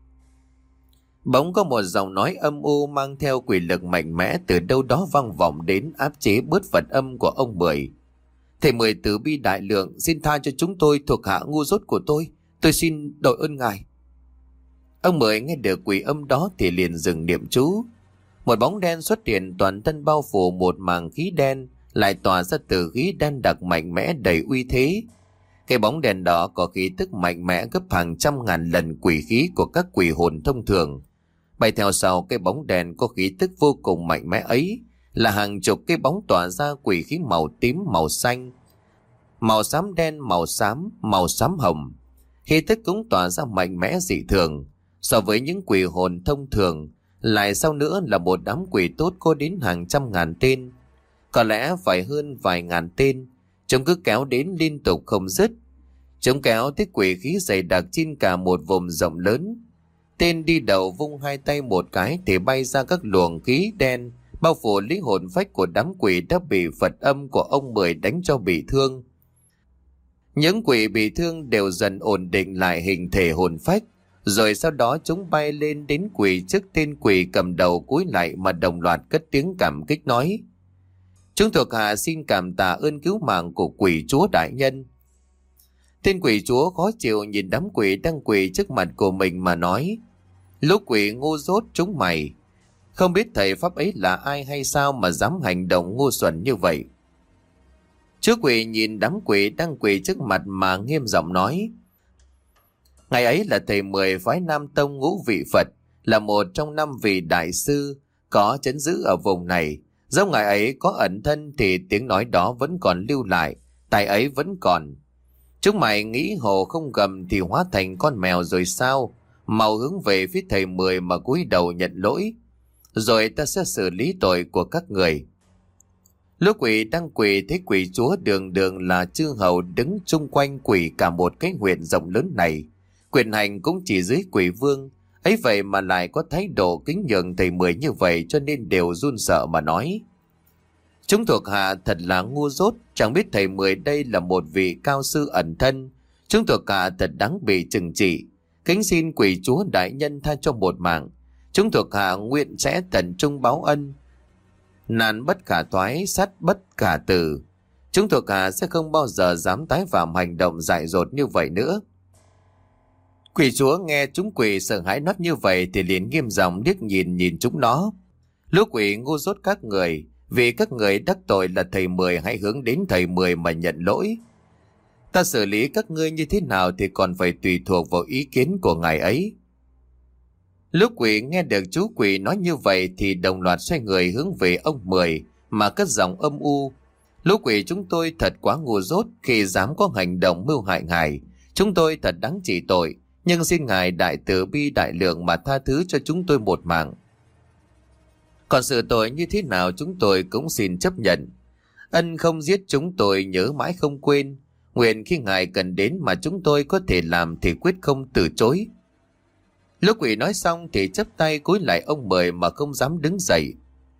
Bỗng có một giọng nói âm u mang theo quỷ lực mạnh mẽ từ đâu đó vang vọng đến, áp chế bớt Phật âm của ông Mười. Thầy Mười từ bi đại lượng, xin tha cho chúng tôi thuộc hạ ngu dốt của tôi xin đội ơn ngài. Ông Mười nghe được quỷ âm đó thì liền dừng niệm chú. Một bóng đen xuất hiện toàn thân bao phủ một màng khí đen, lại tỏa ra từ khí đen đặc mạnh mẽ đầy uy thế. Cái bóng đèn đó có khí tức mạnh mẽ gấp hàng trăm ngàn lần quỷ khí của các quỷ hồn thông thường. Bay theo sau cái bóng đèn có khí tức vô cùng mạnh mẽ ấy là hàng chục cái bóng tỏa ra quỷ khí màu tím, màu xanh, màu xám đen, màu xám hồng. Khí tức cũng tỏa ra mạnh mẽ dị thường. So với những quỷ hồn thông thường, lại sau nữa là một đám quỷ tốt có đến hàng trăm ngàn tên. Có lẽ phải hơn vài ngàn tên. Chúng cứ kéo đến liên tục không dứt. Chúng kéo tới quỷ khí dày đặc trên cả một vùng rộng lớn. Tên đi đầu vung hai tay một cái thì bay ra các luồng khí đen, bao phủ lấy hồn phách của đám quỷ đã bị Phật âm của ông Mười đánh cho bị thương. Những quỷ bị thương đều dần ổn định lại hình thể hồn phách, rồi sau đó chúng bay lên đến quỷ trước tên quỷ cầm đầu cúi lại mà đồng loạt cất tiếng cảm kích nói: "Chúng thuộc hạ xin cảm tạ ơn cứu mạng của quỷ chúa đại nhân." Tên quỷ chúa khó chịu nhìn đám quỷ đang quỳ trước mặt của mình mà nói: "Lũ quỷ ngu dốt chúng mày, không biết thầy pháp ấy là ai hay sao mà dám hành động ngu xuẩn như vậy?" Chúa quỷ nhìn đám quỷ đang quỳ trước mặt mà nghiêm giọng nói: "Ngày ấy là thầy Mười phái Nam Tông Ngũ Vị Phật, là một trong 5 vị đại sư có trấn giữ ở vùng này. Dẫu ngày ấy có ẩn thân thì tiếng nói đó vẫn còn lưu lại, tài ấy vẫn còn. Chúng mày nghĩ hồ không gầm thì hóa thành con mèo rồi sao? Mau hướng về phía thầy Mười mà cúi đầu nhận lỗi, rồi ta sẽ xử lý tội của các người." Lũ quỷ đang quỳ thấy quỷ chúa đường đường là chư hầu đứng chung quanh quỷ cả một cái huyện rộng lớn này, quyền hành cũng chỉ dưới quỷ vương ấy, vậy mà lại có thái độ kính nhường thầy Mười như vậy, cho nên đều run sợ mà nói: "Chúng thuộc hạ thật là ngu dốt, chẳng biết thầy Mười đây là một vị cao sư ẩn thân. Chúng thuộc hạ thật đáng bị trừng trị. Kính xin quỷ chúa đại nhân tha cho một mạng. Chúng thuộc hạ nguyện sẽ tận trung báo ân. Nạn bất khả thoái, sát bất khả tử. Chúng thuộc hạ sẽ không bao giờ dám tái phạm hành động dại dột như vậy nữa." Quỷ chúa nghe chúng quỷ sợ hãi nói như vậy thì liền nghiêm giọng liếc nhìn chúng nó: "Lũ quỷ ngu dốt các người, vì các người đắc tội là thầy Mười, hãy hướng đến thầy Mười mà nhận lỗi. Ta xử lý các ngươi như thế nào thì còn phải tùy thuộc vào ý kiến của ngài ấy." Lũ quỷ nghe được chú quỷ nói như vậy thì đồng loạt xoay người hướng về ông Mười mà cất giọng âm u: "Lũ quỷ chúng tôi thật quá ngu dốt khi dám có hành động mưu hại ngài. Chúng tôi thật đáng trị tội, nhưng xin ngài đại từ bi đại lượng mà tha thứ cho chúng tôi một mạng. Còn sự tội như thế nào chúng tôi cũng xin chấp nhận. Ân không giết chúng tôi nhớ mãi không quên. Nguyện khi ngài cần đến mà chúng tôi có thể làm thì quyết không từ chối." Lúc quỷ nói xong thì chắp tay cúi lại ông Mười mà không dám đứng dậy.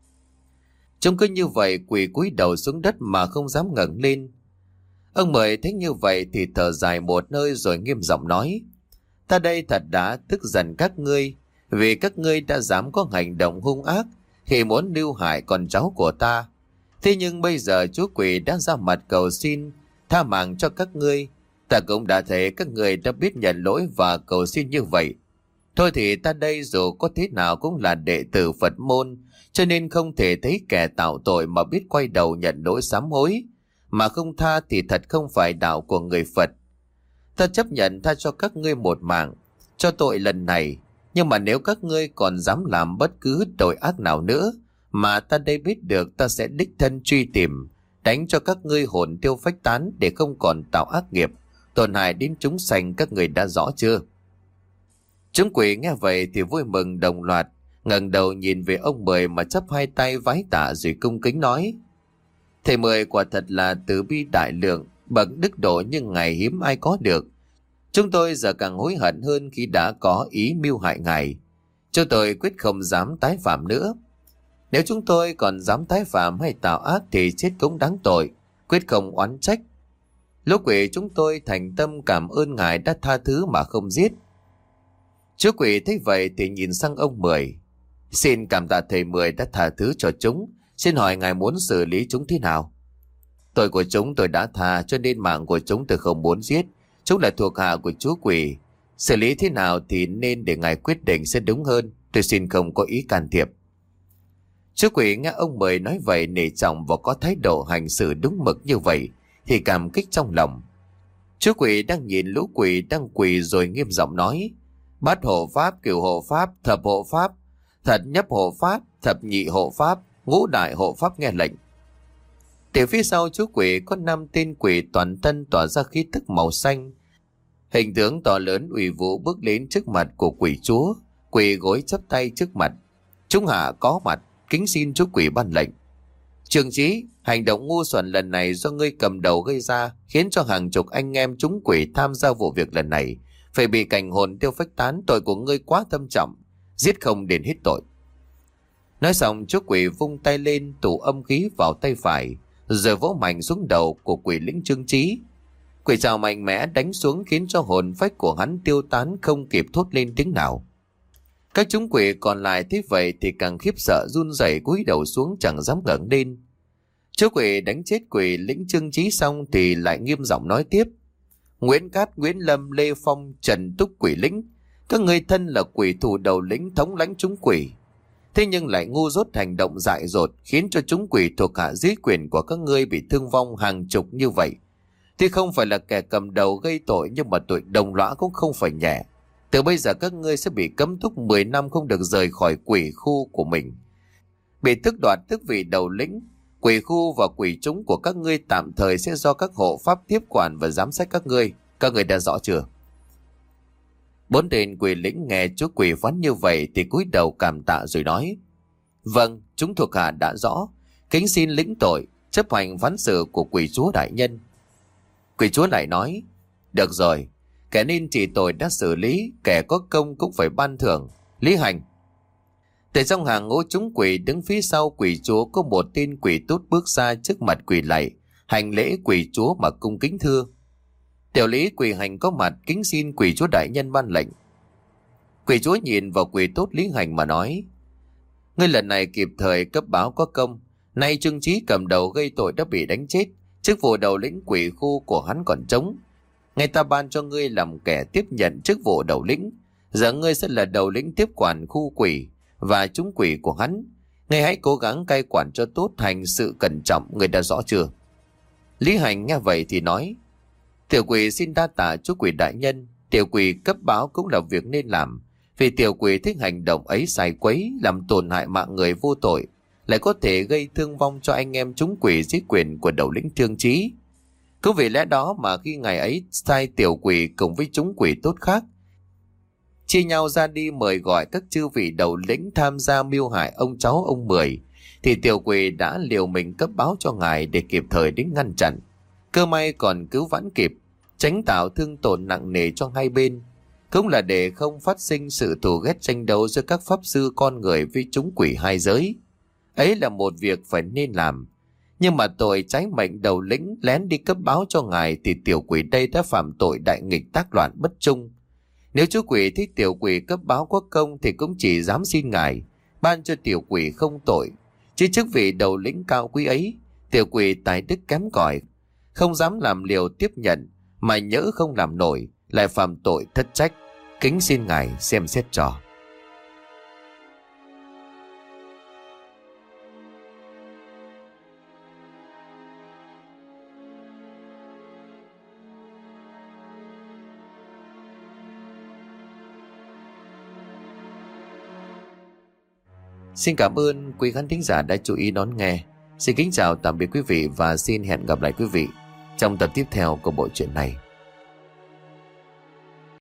Trông cứ như vậy quỷ cúi đầu xuống đất mà không dám ngẩng lên. Ông Mười thấy như vậy thì thở dài một hơi rồi nghiêm giọng nói: "Ta đây thật đã tức giận các ngươi, vì các ngươi đã dám có hành động hung ác khi muốn lưu hại con cháu của ta. Thế nhưng bây giờ chúa quỷ đã ra mặt cầu xin tha mạng cho các ngươi. Ta cũng đã thấy các ngươi đã biết nhận lỗi và cầu xin như vậy. Thôi thì ta đây dù có thế nào cũng là đệ tử Phật môn, cho nên không thể thấy kẻ tạo tội mà biết quay đầu nhận lỗi sám hối mà không tha thì thật không phải đạo của người Phật. Ta chấp nhận tha cho các ngươi một mạng cho tội lần này, nhưng mà nếu các ngươi còn dám làm bất cứ tội ác nào nữa mà ta đây biết được, ta sẽ đích thân truy tìm, đánh cho các ngươi hồn tiêu phách tán để không còn tạo ác nghiệp, tổn hại đến chúng sanh. Các người đã rõ chưa?" Chúng quỷ nghe vậy thì vui mừng đồng loạt ngẩng đầu nhìn về ông Mười mà chắp hai tay vái tạ rồi cung kính nói: "Thầy Mười quả thật là từ bi đại lượng, bậc đức độ nhưng ngài hiếm ai có được. Chúng tôi giờ càng hối hận hơn khi đã có ý mưu hại ngài. Chúng tôi quyết không dám tái phạm nữa. Nếu chúng tôi còn dám tái phạm hay tạo ác thì chết cũng đáng tội, quyết không oán trách. Lũ quỷ chúng tôi thành tâm cảm ơn ngài đã tha thứ mà không giết." Chú quỷ thấy vậy thì nhìn sang ông Mười: "Xin cảm tạ thầy Mười đã tha thứ cho chúng. Xin hỏi ngài muốn xử lý chúng thế nào?" "Tội của chúng tôi đã tha, cho nên mạng của chúng tôi không muốn giết. Chúng là thuộc hạ của chú quỷ. Xử lý thế nào thì nên để ngài quyết định sẽ đúng hơn. Tôi xin không có ý can thiệp." Chú quỷ nghe ông Mười nói vậy nể trọng và có thái độ hành xử đúng mực như vậy thì cảm kích trong lòng. Chú quỷ đang nhìn lũ quỷ đang quỳ rồi nghiêm giọng nói: "Bát hộ pháp, cửu hộ pháp, thập hộ pháp, thật nhấp hộ pháp, thập nhị hộ pháp, Ngũ đại hộ pháp nghe lệnh. Từ phía sau chú quỷ có 5 tên quỷ toàn thân tỏa ra khí tức màu xanh. Hình tướng to lớn uy vũ bước đến trước mặt của quỷ chúa. Quỷ gối chắp tay trước mặt. Chúng hạ có mặt, kính xin chú quỷ ban lệnh. Trương Chí, hành động ngu xuẩn lần này do ngươi cầm đầu gây ra, khiến cho hàng chục anh em chúng quỷ tham gia vụ việc lần này phải bị cảnh hồn tiêu phách tán. Tội của ngươi quá thâm trọng, giết không đền hết tội. Nói xong, chú quỷ vung tay lên, tụ âm khí vào tay phải, rồi vỗ mạnh xuống đầu của quỷ lĩnh Trương Chí. Quỷ trào mạnh mẽ đánh xuống, khiến cho hồn phách của hắn tiêu tán, không kịp thốt lên tiếng nào. Các chúng quỷ còn lại thấy vậy thì càng khiếp sợ, run rẩy cúi đầu xuống, chẳng dám ngẩng lên. Chú quỷ đánh chết quỷ lĩnh Trương Chí xong thì lại nghiêm giọng nói tiếp. Nguyễn Cát, Nguyễn Lâm, Lê Phong, Trần Túc quỷ lĩnh, các ngươi thân là quỷ thủ đầu lĩnh thống lãnh chúng quỷ, thế nhưng lại ngu dốt hành động dại dột, khiến cho chúng quỷ thuộc hạ dưới quyền của các ngươi bị thương vong hàng chục như vậy. Thì không phải là kẻ cầm đầu gây tội, nhưng mà tội đồng lõa cũng không phải nhẹ. Từ bây giờ các ngươi sẽ bị cấm túc 10 năm, không được rời khỏi quỷ khu của mình, bị tước đoạt tước vị đầu lĩnh. Quỷ khu và quỷ chúng của các ngươi tạm thời sẽ do các hộ pháp tiếp quản và giám sát các ngươi. Các ngươi đã rõ chưa? 4 tên quỷ lĩnh nghe chú quỷ phán như vậy thì cúi đầu cảm tạ rồi nói: Vâng, chúng thuộc hạ đã rõ, kính xin lĩnh tội, chấp hành phán xử của quỷ chúa đại nhân. Quỷ chúa lại nói: Được rồi, kẻ nên trị tội đã xử lý, kẻ có công cũng phải ban thưởng. Lý hành. Từ trong hàng ngũ chúng quỷ đứng phía sau quỷ chúa có một tên quỷ tốt bước ra trước mặt quỷ lạy, hành lễ quỷ chúa mà cung kính thưa: Tiểu lý quỷ hành có mặt, kính xin quỷ chúa đại nhân ban lệnh. Quỷ chúa nhìn vào quỷ tốt Lý Hành mà nói: Ngươi lần này kịp thời cấp báo có công, nay Trương Chí cầm đầu gây tội đã bị đánh chết, chức vụ đầu lĩnh quỷ khu của hắn còn trống. Ngay ta ban cho ngươi làm kẻ tiếp nhận chức vụ đầu lĩnh, giờ ngươi sẽ là đầu lĩnh tiếp quản khu quỷ và chúng quỷ của hắn. Ngươi hãy cố gắng cai quản cho tốt, hành sự cẩn trọng, ngươi đã rõ chưa? Lý Hành nghe vậy thì nói: Tiểu quỷ xin đa tạ chú quỷ đại nhân, tiểu quỷ cấp báo cũng là việc nên làm, vì tiểu quỷ thích hành động ấy sai quấy, làm tổn hại mạng người vô tội, lại có thể gây thương vong cho anh em chúng quỷ dưới quyền của đầu lĩnh Trương Chí. Cứ vì lẽ đó mà khi ngày ấy sai tiểu quỷ cùng với chúng quỷ tốt khác chia nhau ra đi mời gọi các chư vị đầu lĩnh tham gia mưu hại ông cháu ông Mười, thì tiểu quỷ đã liều mình cấp báo cho ngài để kịp thời đến ngăn chặn. Cơ may còn cứu vãn kịp, tránh tạo thương tổn nặng nề cho hai bên, cũng là để không phát sinh sự thù ghét tranh đấu giữa các pháp sư con người với chúng quỷ hai giới. Ấy là một việc phải nên làm, nhưng mà tội trái mệnh đầu lĩnh lén đi cấp báo cho ngài thì tiểu quỷ đây đã phạm tội đại nghịch tác loạn bất trung. Nếu chú quỷ thích tiểu quỷ cấp báo có công thì cũng chỉ dám xin ngài ban cho tiểu quỷ không tội, chứ chức vị đầu lĩnh cao quý ấy tiểu quỷ tài đức kém cỏi, không dám làm liều tiếp nhận, mà nhỡ không làm nổi lại phạm tội thất trách. Kính xin ngài xem xét cho. Xin cảm ơn quý khán thính giả đã chú ý đón nghe. Xin kính chào tạm biệt quý vị và xin hẹn gặp lại quý vị trong tập tiếp theo của bộ truyện này.